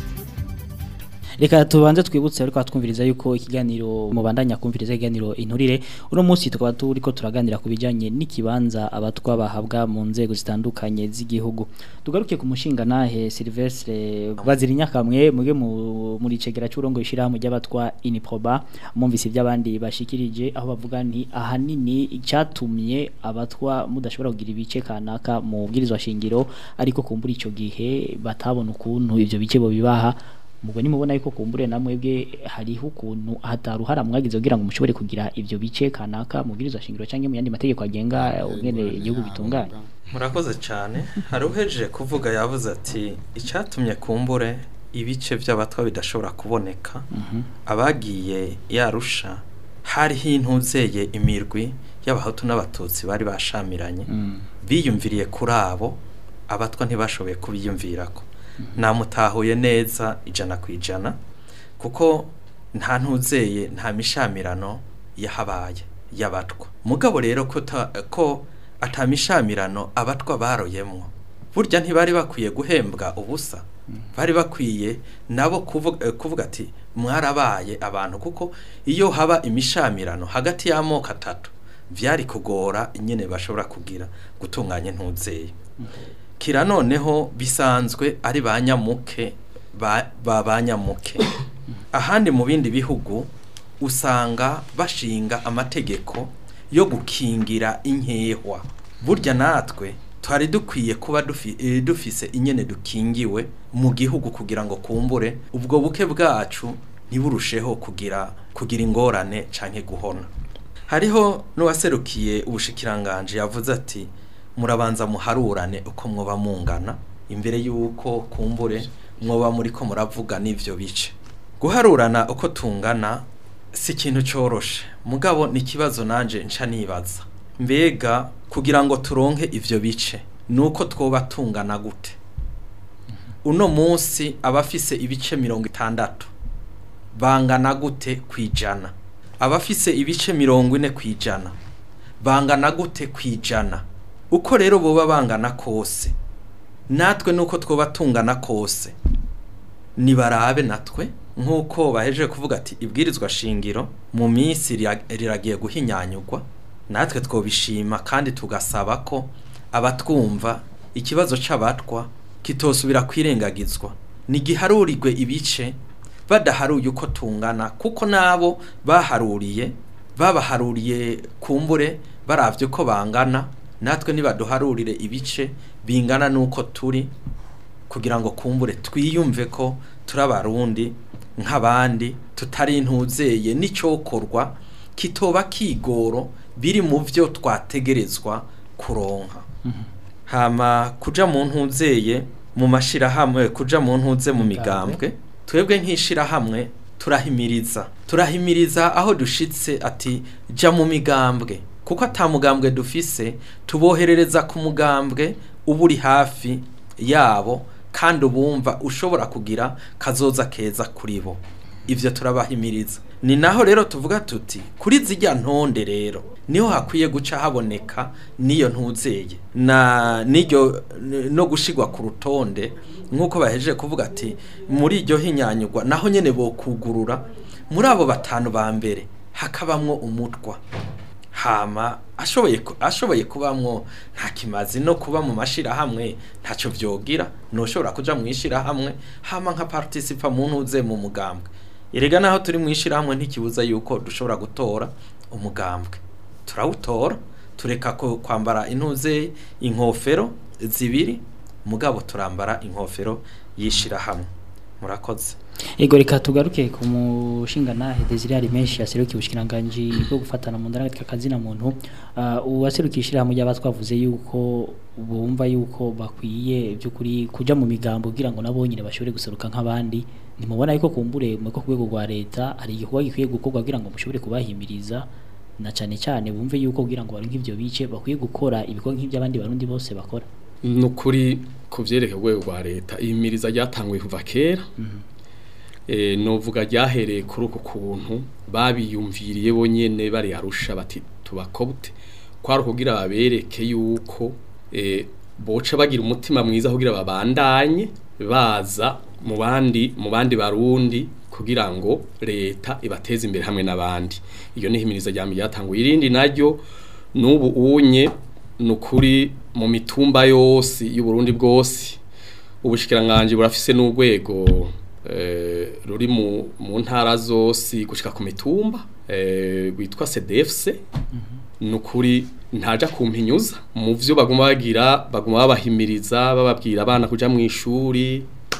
Speaker 3: Reka tubanze twibutse ariko twumviriza yuko ikiganiro mubandanya kumviriza ikiganiro inturire uno munsi tukaba turiko turaganira ku bijanye n'ikibanza abatwa bahabwa mu nzego zitandukanye z'igihugu tugaruke ku mushinga nahe Silvestre Bazirinya-kamwe muge muri cegera cy'urongo ishira mu ry'abatwa Iniproba mumvise iby'abandi bashikirije aho bavuga nti ahanini icyatumye abatwa mudashobora kugira ibice kanaka mu bwirizwa shingiro ariko kumbura ico gihe batabona ukuntu ivyo bice bo bibaha mubwo ni mubona yuko kumbure namwebwe hariho ukuntu hataruhara mwagize kugira ngo mushobore kugira ivyo bice kanaka mubwirizwa shingiro canke mu yandi mategeko agenga ugene igihugu bitunganye
Speaker 5: murakoze cyane hari uhejeje kuvuga yavuze ati icyatumye kumbure ibice by'abatwa bidashobora kuboneka mm -hmm. abagiye yarusha hari hintuzeye imirwi y'abahutu n'abatutsi bari bashamiranye mm. biyumviriye kuri abo abatwa ntibashoboye kubiyumvirako namutahuye neza ijana ku ijana kuko nta ntuzeye nta mishamirano yahabaye y'abatwa mugabo rero ko ko atamishamirano abatwa baroyemwo burya ntibari bakwiye guhembwa ubusa bari bakwiye nabo kuvuga kuvuga ati mwarabaye abantu kuko iyo haba imishamirano hagati y'amoko atatu vyari kugora nyene bashobora kugira gutunganya ntuzeye kira noneho bisanzwe ari banyamuke ba banyamuke ahandi mu bindi bihugu usanga bashinga amategeko yo gukingira inkehwa burya natwe twari dukwiye kuba dufi, e, dufise inyene dukingiwe mu gihugu kugira ngo kumbure ubwo buke bwacu ntiburusheho kugira kugira ingorane canke guhona hariho n'uwaserukiye ubushikiranganje yavuze ati murabanza muharurane uko mwoba mungana imbere yuko kumbure mwoba muri ko muravuga n'ivyo bice guharurana uko tungana si ikintu cyoroshe mugabo ni kibazo nanje nca nibaza mbega kugira ngo turonke ivyo bice nuko twoba tungana gute uno munsi abafise ibice mirongo itandatu bangana gute kwijana abafise ibice mirongo ine kwijana bangana gute kwijana uko rero boba bangana kose natwe nuko twoba tungana kose nibarabe natwe nkuko bahejeje kuvuga ati ibwirizwa shingiro mu minsi riragiye guhinyanyugwa natwe twobishima kandi tugasaba ko abatwumva ikibazo c'abatwa kitosubira kwirengagizwa nigiharurirwe ibice badaharuye uko tungana kuko nabo baharuriye babaharuriye kumbure baravye ko bangana natwe nibaduharurire ibice bingana nuko turi kugira ngo kumbure twiyumve ko turabarundi nk'abandi tutari intuzeye n'icokorwa kitoba kigoro biri mu vyo twategerezwa kuronka mm -hmm. hama kuja mu ntuzeye mu mashira hamwe kuja mu ntuze mu migambwe twebwe nkishira hamwe turahimiriza turahimiriza aho dushitse ati ja mu migambwe kuko atamugambwe dufise tuboherereza ku mugambwe uburi hafi yabo kandi ubumva ushobora kugira kazoza keza kuri bo ivyo turabahimiriza ni naho rero tuvuga tuti kuri zijya ntonde rero niho hakwiye guca haboneka niyo ntuzeye na niryo no gushigwa ku rutonde nkuko bahejeje kuvuga ati muri iryo hinyanyugwa naho nyene bo kugurura muri abo batanu ba mbere hakabamwo umutwa hama ashoboye ashoboye kubamwo nta kimazi no kuba mu mashira hamwe ntaco vyogira no shobora kuja mwishira hamwe hama nka participa mu ntuze mu mugambwe erega naho turi mwishira hamwe ntikibuza yuko dushobora gutora umugambwe turawutora tureka ko kwambara intuze inkofero zibiri mugabo turambara inkofero yishira hamwe murakoze
Speaker 3: ego reka tugaruke ku mushinga nahe Desire ari menshi yaserukiye ubushikiranganje bwo gufatana mu ndara kazina muntu uh, uwaserukishira mu y'abatwavuze yuko bumva yuko bakwiye byukuri kuja mu migambo kugira ngo nabonyine bashobore guseruka nk'abandi nimubona yuko kumbure mu ko kwego gwa leta ari igikorwa gikwiye gukorwa kugira ngo mushobore kubahimiriza na cyane cyane bumve yuko kugira ngo bari nk'ivyo bice bakwiye gukora ibikorwa nk'iby'abandi barundi bose bakora
Speaker 4: nukuri kuvyereka rwego rwa leta imiriza ryatangwe kuva kera mm -hmm. eh novuga ryahereye kuri uko kuntu babiyumviriye bonyene bari arusha bati tubakobute kwari kugira babereke yuko eh boca bagira umutima mwiza kugira babandanye baza mu bandi mu bandi barundi kugira ngo leta ibateze imbere hamwe n'abandi iyo ni himiriza ryami ryatangwe irindi naryo nubu unye nukuri mu mitumba yose y'u Burundi bwose ubushikiranganje burafise n'urwego eh ruri mu mu ntara zose gushika ku mitumba eh gwitwa C D F C mm -hmm. nukuri ntaja kumpinyuza mu vyo baguma bagira baguma babahimiriza bababwira abana kuja mu ishuri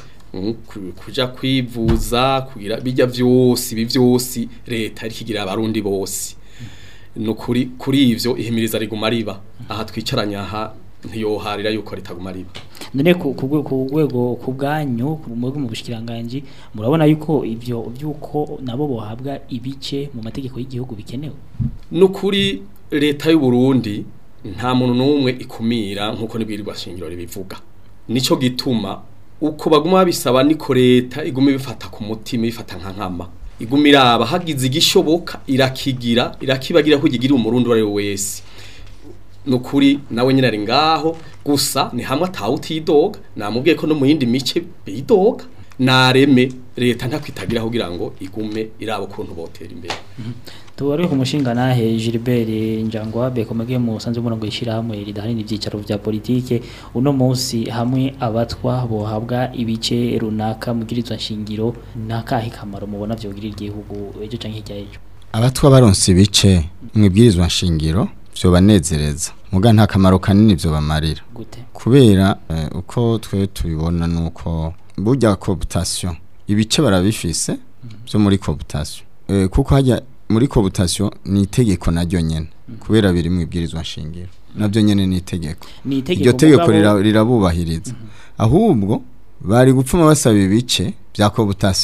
Speaker 4: kuja kwivuza kugira bijya vyose ibi vyose leta ikigira abarundi bose nukuri kuri ivyo ihimiriza riguma riba aha twicaranya aha ntiyoharira yuko ritaguma riba
Speaker 3: none ku rwego ku bwanyu mu bushikiranganje murabona yuko ivyo vyuko nabo bohabwa ibice mu mategeko y'igihugu bikenewe
Speaker 4: nukuri leta y'u Burundi nta muntu numwe ikumira nkuko nibwirirwa shingiro ribivuga nico gituma uko baguma bisaba niko leta iguma bifata ku mutima bifata nka nkama iguma iraba hagize igishoboka irakigira irakibagira ko igigira umurundi wari wese nukuri nawe nyine ari ngaho gusa ni hamwe atawutidoga namubwiye ko no mu yindi mice bidoga nareme leta ntakwitagira kugira ngo igume irabo kuntu botera imbere
Speaker 3: tuwari ku mushinga nahe Gilbert Njangwa bekomege mu sanze umurongo yishira hamwe ridahani ivyicaro vya politike uno munsi hamwe abatwa bohabwa ibice runaka mugirizwa nshingiro nakahe kamaro mubona vyo girira igihugu ejo canke hirya ejo
Speaker 7: abatwa baronse ibice mwibwirizwa nshingiro vyo banezereza muga nta kamaro kanini vyo bamarira
Speaker 3: gute
Speaker 7: kubera uh, uko twe tubibona nuko burya cooptation ibice barabifise mm -hmm. vyo muri cooptation uh, kuko hajya muri cooptation ni itegeko naryo nyene mm -hmm. kubera biri mu ibwirizwa nshingiro mm -hmm. nabyo nyene ni itegeko iryo tegeko rirabubahiriza mm -hmm. ahubwo bari gupfuma basaba ibice bya cooptation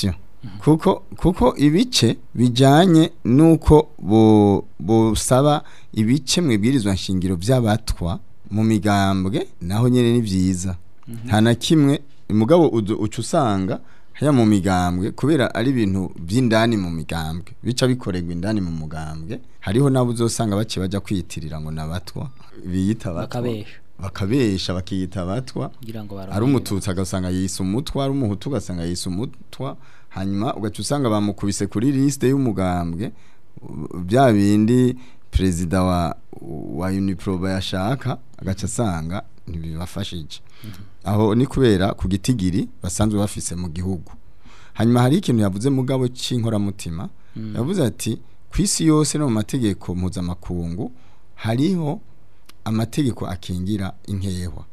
Speaker 7: kuko kuko ibice bijanye nuko bo busaba ibice mwibwirizwa nshingiro by'abatwa mu migambwe naho nyene ni vyiza nta na kimwe mugabo uca usanga haya mu migambwe kubera ari ibintu by'indani mu migambwe bica bikorerwa indani mu mugambwe hariho nabo uzosanga bace baja kwiyitirira ngo nabatwa biyita batwa bakabesha bakiyita batwa ari umututsi agasanga yise umutwa ari umuhutu ugasanga yise umutwa hanyuma ugaca usanga bamukubise kuri liste y'umugambwe bya bindi perezida wa wa Uniproba yashaka agaca asanga ntibibafashije aho ni kubera ku gitigiri basanzwe bafise mu gihugu hanyuma hari ikintu yavuze mugabo c'inkoramutima yavuze ati kwisi yose no mu mategeko mpuzamakungu hariho amategeko akingira inkehwa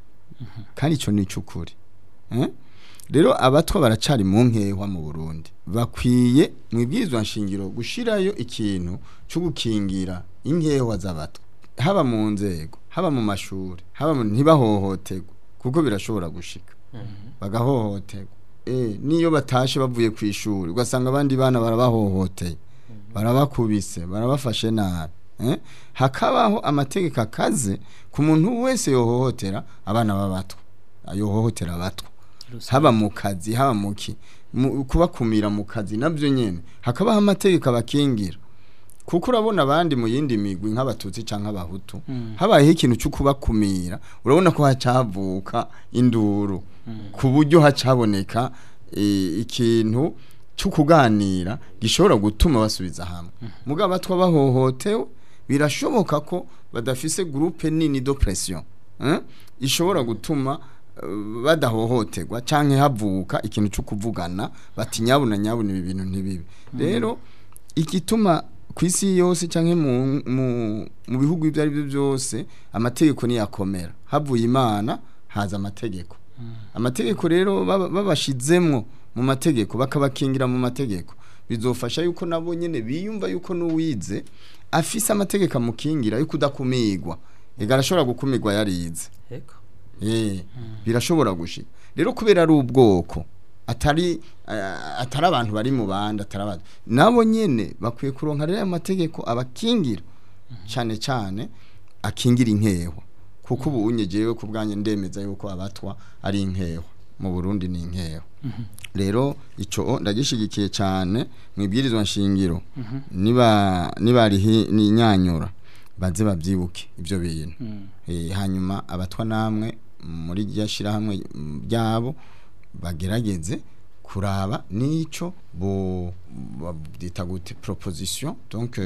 Speaker 7: kandi ico ni cyukuri eh rero abatwa baracari mu nkehwa mu Burundi bakwiye mwibwirizwa nshingiro gushirayo ikintu cyo gukingira inkehwa z'abatwa haba mu nzego haba mu mashuri haba mu ntibahohoterwa kuko birashobora gushika bagahohoterwa eh niyo batashe bavuye ku ishuri ugasanga abandi bana barabahohoteye barabakubise barabafashe nabi eh hakabaho amategeko akaze ku muntu wese yohohotera abana b'abatwa ayohohotera abatwa haba mu kazi haba muki kubakumira mu kazi nabyo nyene hakabaho amategeko abakingira kuko urabona abandi mu yindi migwi nk'abatutsi canke abahutu mm. habaye ikintu cyo kubakumira urabona ko hacavuka induru mm. ku buryo hacaboneka e, ikintu cyo kuganira gishobora gutuma basubiza hamwe mm. mugabo batwa bahohotewe birashoboka ko badafise groupe nini de pression hein ishobora gutuma uh, badahohoterwa canke havuka ikintu cyo kuvugana bati nyabuna nyabuna ibi bintu ntibibi mm. rero ikituma kwisi yose canke mu mu, mu bihugu ibyo ari byo byose amategeko ni yakomera havuye imana haza amategeko mm. amategeko rero babashizemwo mu mategeko bakabakingira mu mategeko bizofasha yuko nabo nyene biyumva yuko nuwize afise amategeko amukingira yuko udakumigwa egarashobora gukumigwa yarize yego eh mm. birashobora gushika rero kubera ari ubwoko atari uh, atari abantu bari mu banda atarabandi nabo nyene bakwiye kuronka rero amategeko abakingira mm -hmm. cyane cyane akingira inkehwa kuko ubu unyegeyewe ku bwanye ndemeza yuko abatwa ari inkehwa mu Burundi ni inkehwa mm -hmm. rero ico ndagishigikiye cyane mwibwirizwa nshingiro mm -hmm. niba niba ari ni nyanyura baze babyibuke ivyo bintu mm -hmm. eh hanyuma abatwa namwe muri ryashira hamwe byabo bagerageze kuraba nico bo dita gute proposition donc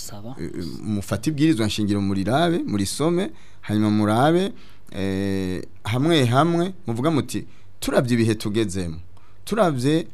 Speaker 7: mufati bwirizwa nshingiro muri rabe muri some hanyuma murabe eh hamwe hamwe muvuga muti turavye ibihe tugezemo turavye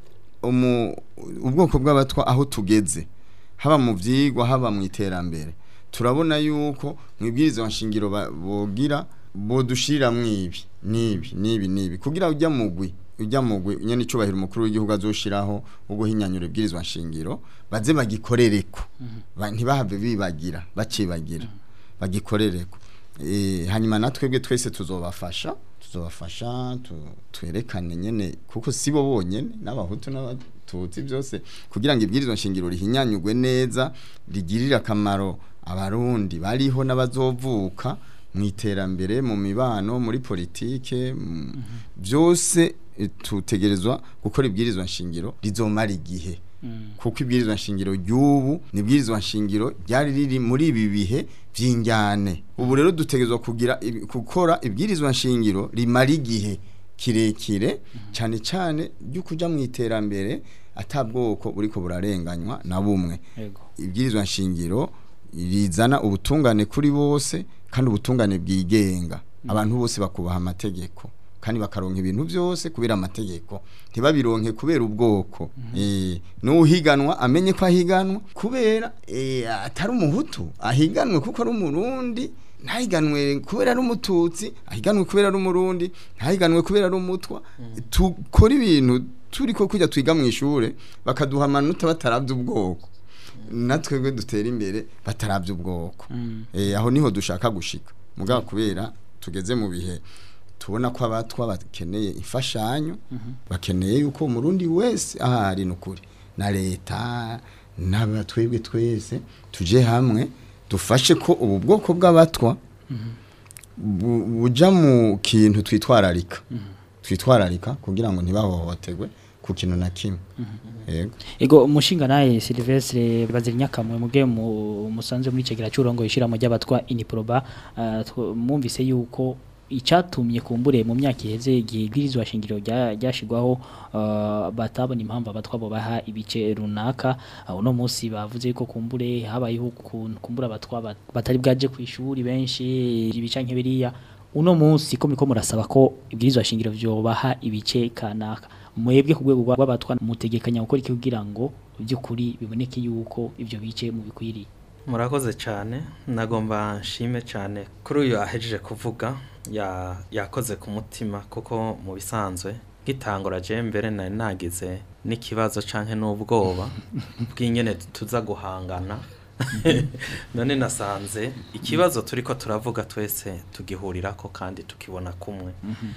Speaker 7: ubwoko bw'abatwa aho tugeze haba mu vyigwa haba mu iterambere turabona yuko mwibwirizwa nshingiro bogira bodushira mwibi nibi nibi nibi kugira ujya mugwi ujya mugwi nyene icubahira umukuru w'igihugu azoshiraho ubwo hinyanyura ibwirizwa nshingiro baze bagikorereko mm -hmm. ntibahave bibagira bacibagira mm -hmm. bagikorereko eh hanyuma natwebwe twese tuzobafasha tuzobafasha twerekane nyene kuko sibo bonyene n'abahutu n'abatutsi byose kugira ngo ibwirizwa nshingiro rihinyanyugwe neza rigirira akamaro abarundi bariho n'abazovuka mu iterambere mu mibano muri politike mm -hmm. byose tutegerezwa gukora ibwirizwa nshingiro rizomara igihe mm. kuko ibwirizwa nshingiro y'ubu nibwirizwa nshingiro ryari riri muri ibi bihe by'injyane ubu rero dutegerezwa kugira gukora ibwirizwa nshingiro rimara igihe kirekire mm. cyane cyane byo kuja mu iterambere atabwoko buriko burarenganywa na bumwe ibwirizwa nshingiro rizana ubutungane kuri bose kandi ubutungane bwigenga mm. abantu bose bakubaha amategeko kandi bakaronka ibintu byose kubera amategeko ntibabironke kubera ubwoko mm -hmm. eh nuhiganwa amenye ko ahiganwa kubera eh atari umuhutu ahiganwe kuko ari umurundi ntahiganwe kubera ari umututsi ahiganwe kubera ari umurundi ntahiganwe kubera ari umutwa mm -hmm. tukora ibintu turiko kujya twiga mu ishure bakaduha amanota bataravye ubwoko natwebwe dutera imbere bataravye ubwoko mm -hmm. eh aho niho dushaka gushika mugabo kubera tugeze mu bihe tubona ko abatwa bakeneye imfashanyo bakeneye yuko umurundi wese ahari nukuri na leta n'abatwebwe twese tuje hamwe dufashe ko ubu bwoko bw'abatwa buja mu kintu twitwararika twitwararika kugira ngo ntibahohoterwe ku kintu na kimwe yego
Speaker 3: ego umushinga naye Silvestre Bazirnyakamwe muge mu musanze muri cegera cyurongo ishira mu ry'abatwa Iniproba uh, mwumvise yuko icatumye kumbure mu myaka iheze igibwirizwa shingiro ryashigwaho uh, batabona impamvu abatwa bo baha ibice runaka uh, uno munsi bavuze ko kumbure habayeho kumbura abatwa batari bwaje ku ishuri benshi ibicanke biriya uno munsi ko miko murasaba ko ibwirizwa shingiro vyo baha ibice kanaka mwebwe ku rwego rw'abatwa mutegekanya gukora iki kugira ngo by'ukuri biboneke yuko ivyo bice mu bikwiriye.
Speaker 5: Murakoze cyane nagomba nshime cyane kuri uyu ahejeje kuvuga ya yakoze ku mutima kuko mu bisanzwe gitangura je mbere na nagize n'ikibazo canke n'ubwoba bw'inyene tuza guhangana none nasanze ikibazo turiko turavuga twese tugihurirako kandi tukibona kumwe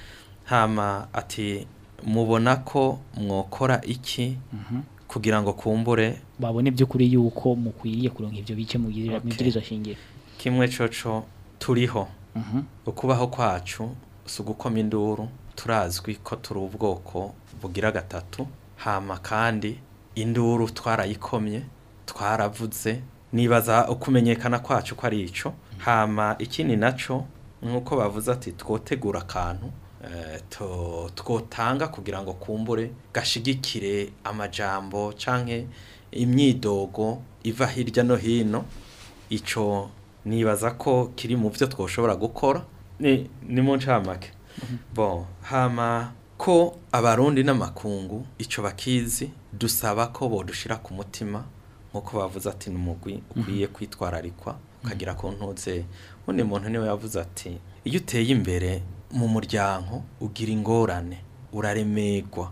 Speaker 5: hama ati mubona ko mwokora iki kugira ngo kumbure
Speaker 3: babone by'ukuri yuko mukwiriye kuronka ivyo bice mu bwirizwa shingiro
Speaker 5: kimwe coco turiho ukubaho kwacu sugukoma induru turazwi ko turi ubwoko bugira gatatu hama kandi induru twarayikomye twaravuze nibaza ukumenyekana kwacu ko ari ico hama ikindi naco nkuko bavuze ati twotegura akantu eh, to twotanga kugira ngo kumbure gashigikire amajambo canke imyidogo iva hirya no hino ico nibaza ko kiri mu byo twoshobora gukora ni ni mu ncamake bon hama ko abarundi n'amakungu ico bakizi dusaba ko bodushira ku mutima nkuko bavuze ati numugwi ukwiye kwitwararikwa ukagira ko ntuze undi muntu niwe yavuze ati iyo uteye imbere mu muryango ugira ingorane uraremerwa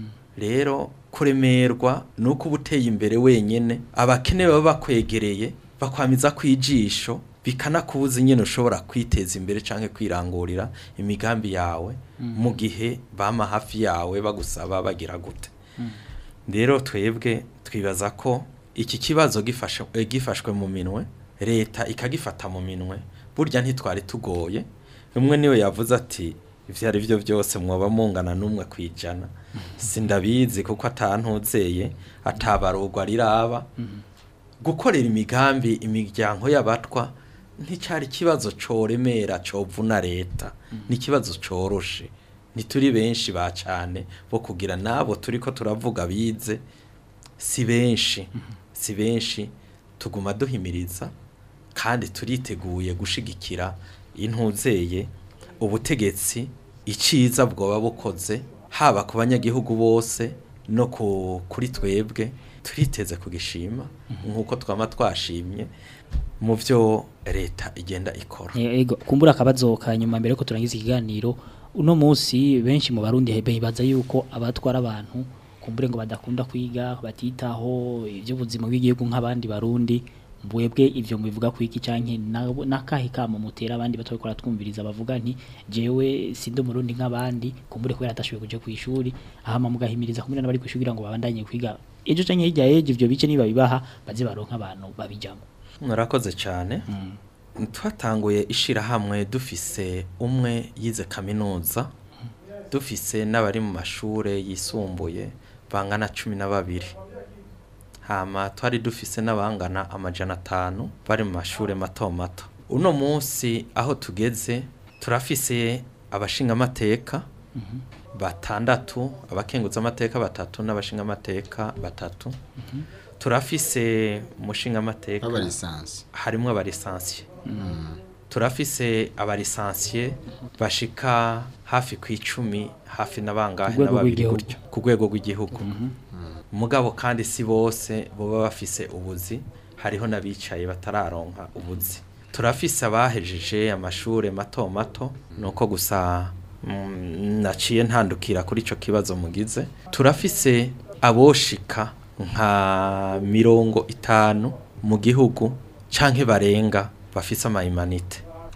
Speaker 5: rero kuremerwa nuko ubuteye imbere wenyene abakene baba bakwegereye bakwamiza kwijisho bikanakubuza nyene ushobora kwiteza imbere canke kwirangurira imigambi yawe mm. mu gihe bama hafi yawe bagusaba bagira gute rero mm. twebwe twibaza ko iki kibazo gifasha eh, gifashwe mu minwe leta ikagifata mu minwe burya ntitwari tugoye umwe niwe yavuze ati ivyo ari byo byose mwoba mungana numwe kwijana mm. sindabizi kuko atantuzeye atabarugwa riraba mm. gukorera imigambi imiryango y'abatwa nticari kibazo coremera covuna leta mm. ni kibazo coroshe nituri benshi ba cyane bo kugira nabo turiko turavuga bize si benshi mm. si benshi tuguma duhimiriza kandi turiteguye gushigikira intuzeye ubutegetsi iciza bwoba bukoze haba ku banyagihugu bose no ku kuri twebwe turiteze kugishima nkuko twama twashimye mu byo leta igenda ikora
Speaker 3: yego kumbura akabazoka nyuma mbere ko turangiza ikiganiro uno munsi benshi mu barundi bibaza yuko abatwara abantu kumbure ngo badakunda kwiga batitaho ibyo buzima bw'igihugu nk'abandi barundi mbwebwe ivyo mubivuga kwiki canke nakahe kama mutera abandi batokora twumviriza bavuga nti jewe sindi umurundi nk'abandi kumbure ko yatashoboye kuje ku ishuri ahama mugahimiriza kumbure n'abari kwishugira ngo babandanye kwiga ejo canke hirya yeje ivyo bice niba bibaha baze baronka abantu babijamo
Speaker 5: murakoze cyane mm. twatanguye ishira hamwe dufise umwe yize kaminuza mm. dufise n'abari mu mashure yisumbuye bangana cumi na babiri hama twari dufise n'abangana amajana atanu bari mu mashure mato mato uno munsi aho tugeze turafise abashinga amateka mm -hmm. batandatu abakenguza amateka batatu n'abashinga amateka batatu mm -hmm. turafise umushinga amateka
Speaker 7: aba lisansi
Speaker 5: harimo aba lisansi mm. turafise aba lisansiye bashika hafi ku icumi hafi nabangahe n'ababiri gutyo ku rwego rw'igihugu mm -hmm. mugabo kandi si bose boba bafise ubuzi hariho nabicaye batararonka ubuzi turafise abahejeje amashure mato mato nuko gusa mm, naciye ntandukira kuri ico kibazo mugize turafise aboshika nka mirongo itanu mu gihugu canke barenga bafise amayimanite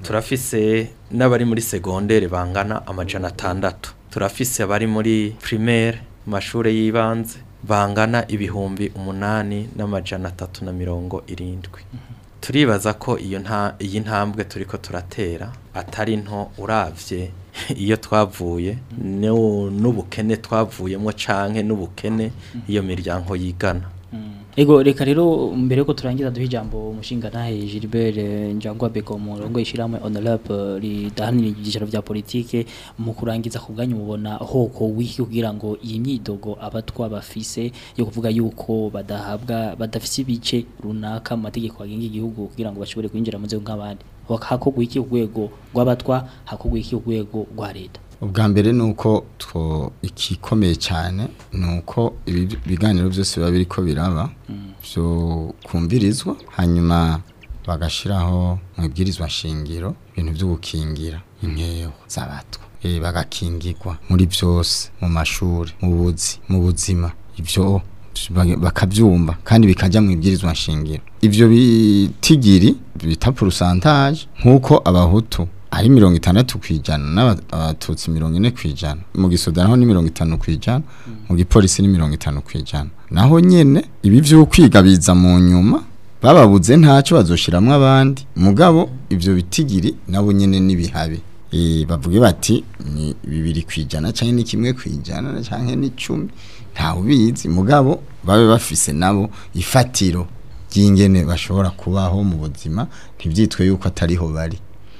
Speaker 5: turafise n'abari muri secondaire bangana amajana atandatu turafise abari muri primaire mashure y'ibanze bangana ibihumbi umunani n'amajana atatu na mirongo irindwi turibaza ko iyo nta iyi ntambwe turiko turatera atari nto uravye iyo twavuye n'ubukene twavuyemo canke n'ubukene iyo miryango yigana.
Speaker 3: Ego reka rero mbere ko turangiza duhe ijambo umushinga nahe Gilbert Njangwa Beko mu rongo ishiramwe honorable ridahanira igiciro vya politike mu kurangiza ku bwanyu mubona hoko wiki kugira ngo iyi myidogo abatwa bafise yo kuvuga yuko badahabwa badafise ibice runaka mu mategeko agenga igihugu kugira ngo bashobore kwinjira mu nzego nk'abandi hako gwiki urwego rw'abatwa hako gwiki urwego rwa leta.
Speaker 7: Ubwa mbere nuko two ikikomeye cyane nuko ibi biganiro byose biba biriko biraba byo kumvirizwa hanyuma bagashiraho mwibwirizwa shingiro ibintu byo gukingira inkeyo z'abatwa eh bagakingirwa muri byose mu mashuri mu buzi mu buzima ivyo bakavyumva kandi bikaja mwibwirizwa shingiro ivyo bitigiri bita pourcentage nkuko abahutu ari mirongo itandatu kwijana n'abatutsi mirongo ine kwijana mu gisoda naho ni mirongo itanu kwijana mu gipolisi ni mirongo itanu kwijana naho nyene ibi vyo kwiga biza mu nyuma bababuze ntaco bazoshiramwe abandi mugabo ivyo bitigiri nabo nyene nibihabe eh bavuge bati ni bibiri kwijana canke ni kimwe kwijana canke ni cumi nta ubizi mugabo babe bafise nabo ifatiro ry'ingene bashobora kubaho mu buzima ntivyitwe yuko atariho bari.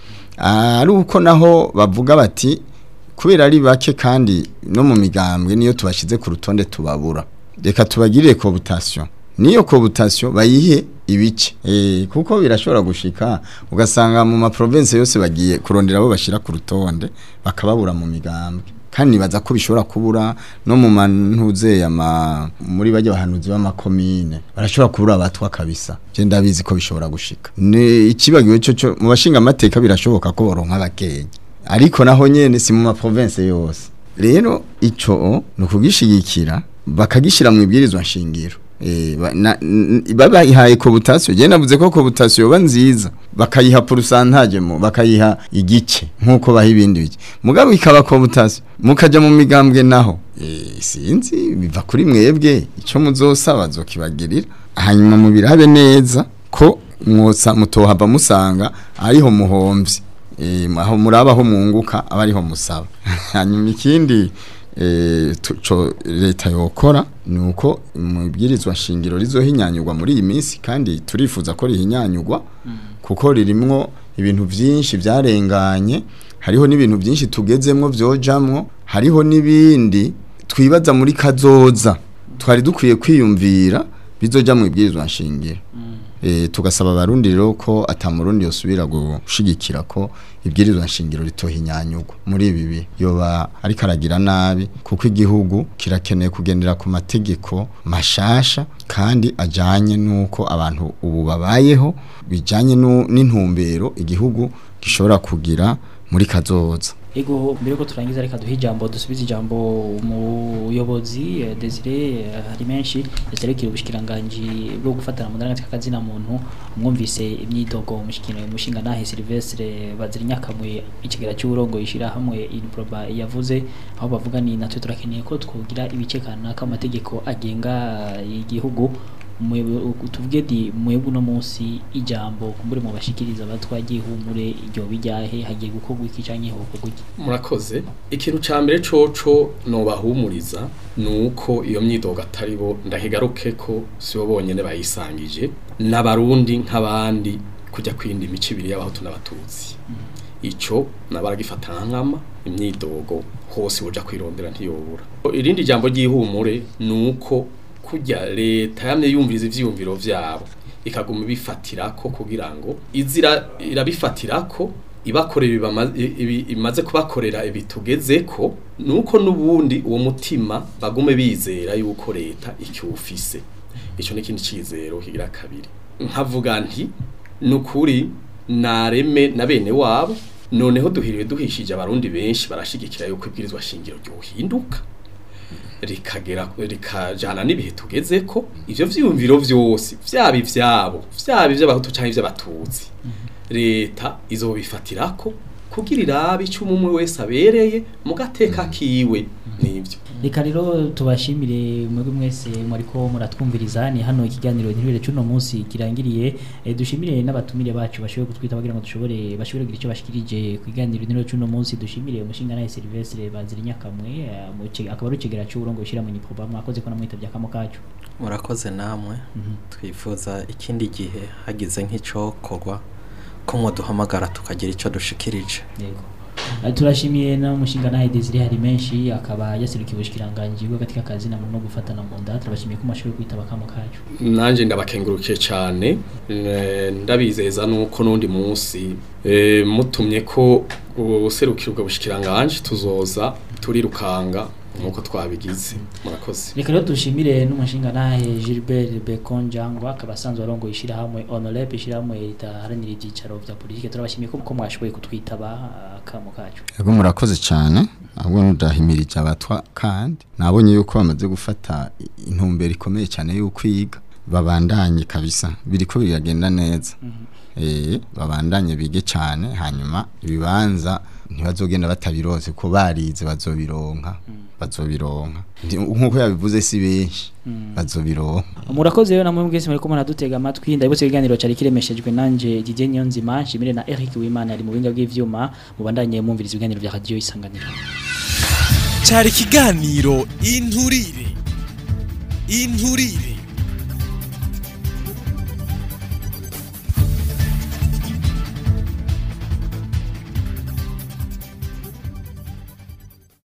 Speaker 7: Ari uko naho bavuga bati kubera ari bake kandi no mu migambwe niyo tubashize ku rutonde tubabura reka tubagirire cooptation niyo cooptation bayihe ibice eh kuko birashobora gushika ugasanga mu ma province yose bagiye kurondera abo bashira ku rutonde bakababura mu migambwe kandi baza ko bishobora kubura no mu mantuze ama muri bajye bahanuzi b'amakomine barashobora kubura abatwa kabisa je ndabizi ko bishobora gushika ni ikibagiwe cyo cyo mu bashinga amateka birashoboka ko boronka abakenye ariko naho nyene si mu ma province yose rero ico no kugishigikira bakagishira mu ibwirizwa nshingiro eh baba ihaye cooptation je navuze ko cooptation yoba nziza bakayiha pourcentage mu bakayiha igice nkuko baha ibindi biki mugabo ikaba cooptation mukaja mu migambwe naho eh sinzi biva kuri mwebwe ico muzosaba zokibagirira hanyuma mu birabe neza ko mwotsa mutohava musanga ariho muhomvye eh aho murabaho munguka abariho musaba hanyuma ikindi eh tuco leta yokora nuko mubwirizwa shingiro rizohinyanyurwa muri iyi minsi kandi turifuza ko rihinyanyurwa mm. kuko ririmwo ibintu byinshi byarenganye hariho n'ibintu byinshi tugezemwo vyojamwo hariho n'ibindi twibaza muri kazoza twari dukwiye kwiyumvira bizoja mu ibwirizwa shingiro mm. eh tugasaba abarundi rero ko atamurundi yosubira gushigikira ko ibwirizwa nshingiro ritohinyanyugwa muri ibi yoba ari karagira nabi kuko igihugu kirakeneye kugendera ku mategeko mashasha kandi ajanye nuko abantu ubu babayeho bijanye n'intumbero igihugu gishobora kugira muri kazoza.
Speaker 3: Ego mbere ko turangiza reka duhe ijambo dusubize ijambo umuyobozi Desire hari menshi yaserekira ubushikiranganje bwo gufatana mu ndangati kazina muntu mwumvise imyidogo umushikino umushinga nahe Silvestre Bazirinyakamuye ikigera cy'urongo yishira hamwe Inproba yavuze aho bavuga ni natwe turakeneye ko twogira ibicekana k'amategeko agenga igihugu tuvuge di mwebwe no munsi ijambo kumbure mu bashikiriza abatwagiye humure iryo bijyahe hagiye gukorwa iki canke hoko guki.
Speaker 4: Murakoze ikintu ca mbere coco no bahumuriza nuko iyo myidogo atari bo ndahigaruke ko sibo bonyene bayisangije n'abarundi nk'abandi kujya kwindi imico ibiri y'abahutu n'abatutsi mm. ico nabaragifata nkama imyidogo hose boja kwirondera ntiyobura. Irindi jambo ry'ihumure nuko kujya leta yamye yumviriza ivyumviro vyabo ikaguma bifatirako kugira ngo izira irabifatirako ibakorera imaze kubakorera ibitugezeko nuko nubundi uwo mutima bagume bizera yuko leta icyufise ico n'ikindi cizero kigira kabiri nkavuga nti nukuri nareme na bene wabo noneho duhiriwe duhishije abarundi benshi barashigikira yuko ibwirizwa shingiro ryo hinduka rikagera rikajana n'ibihe tugezeko ivyo vyumviro vyose vyabi vyabo vyabi vy'abahutu canke vy'abatutsi leta izobifatirako kugira irabe icyo umwe wese abereye mu gateka kiwe nivyo.
Speaker 3: Reka rero tubashimire mwebwe mwese mwariko muratwumviriza ni hano ikiganiro ntirire cy'uno munsi kirangiriye e, dushimire n'abatumire bacu bashoboye kutwita bagira ngo dushobore bashobore kugira icyo bashikirije ku kiganiro ntirire cy'uno munsi dushimire umushinga naye Silvestre Bazira Nyakamwe akaba ari ukigera cy'uburongo bishira mu program mwakoze ko namwitavye akamo kacu.
Speaker 5: Murakoze namwe mm -hmm. Twifuza ikindi gihe hagize nk'icokorwa ko mwaduhamagara tukagira icyo dushikirije.
Speaker 3: Yego. Turashimiye na mushinga nahe Desire hari menshi akaba yasirukiye ubushikiranganje bwo katika kazi na no gufatana mu nda. Turabashimiye ko mashobora kwitaba kamo kacu.
Speaker 4: Nanje ndabakengurukiye cyane ndabizeza nuko nundi munsi e, mutumye ko userukira ubwo bushikiranganje tuzoza turirukanga nkuko twabigize. Murakoze.
Speaker 3: Reka rero dushimire n'umushinga nahe Gilbert Bekonjangwa akabasanzwe arongo ishira hamwe honorable ishira hamwe itaharanira ibyicaro bya politike. Turabashimiye ko mwashoboye kutwitaba akamo kacu.
Speaker 7: Yego murakoze cyane ahubwo nudahimirije abatwa kandi nabonye yuko bamaze gufata intumbero ikomeye cyane yuko kwiga babandanye kabisa biriko biragenda neza. Mm -hmm. Eh babandanye bige cyane hanyuma ibibanza ntibazogenda batabirose ko barize bazobironka bazobironka nkuko yabivuze si benshi bazobironka.
Speaker 3: Murakoze rero namwe mwese muri ko muradutega amatwi ndabutse ikiganiro cyari kiremeshejwe nanje Didier Nyonzima nshimire na Eric Wimana ari mu binga bw'ivyuma mubandanye mumviriza ibiganiro bya Radio Isanganiro.
Speaker 1: Cyari kiganiro inturire inturire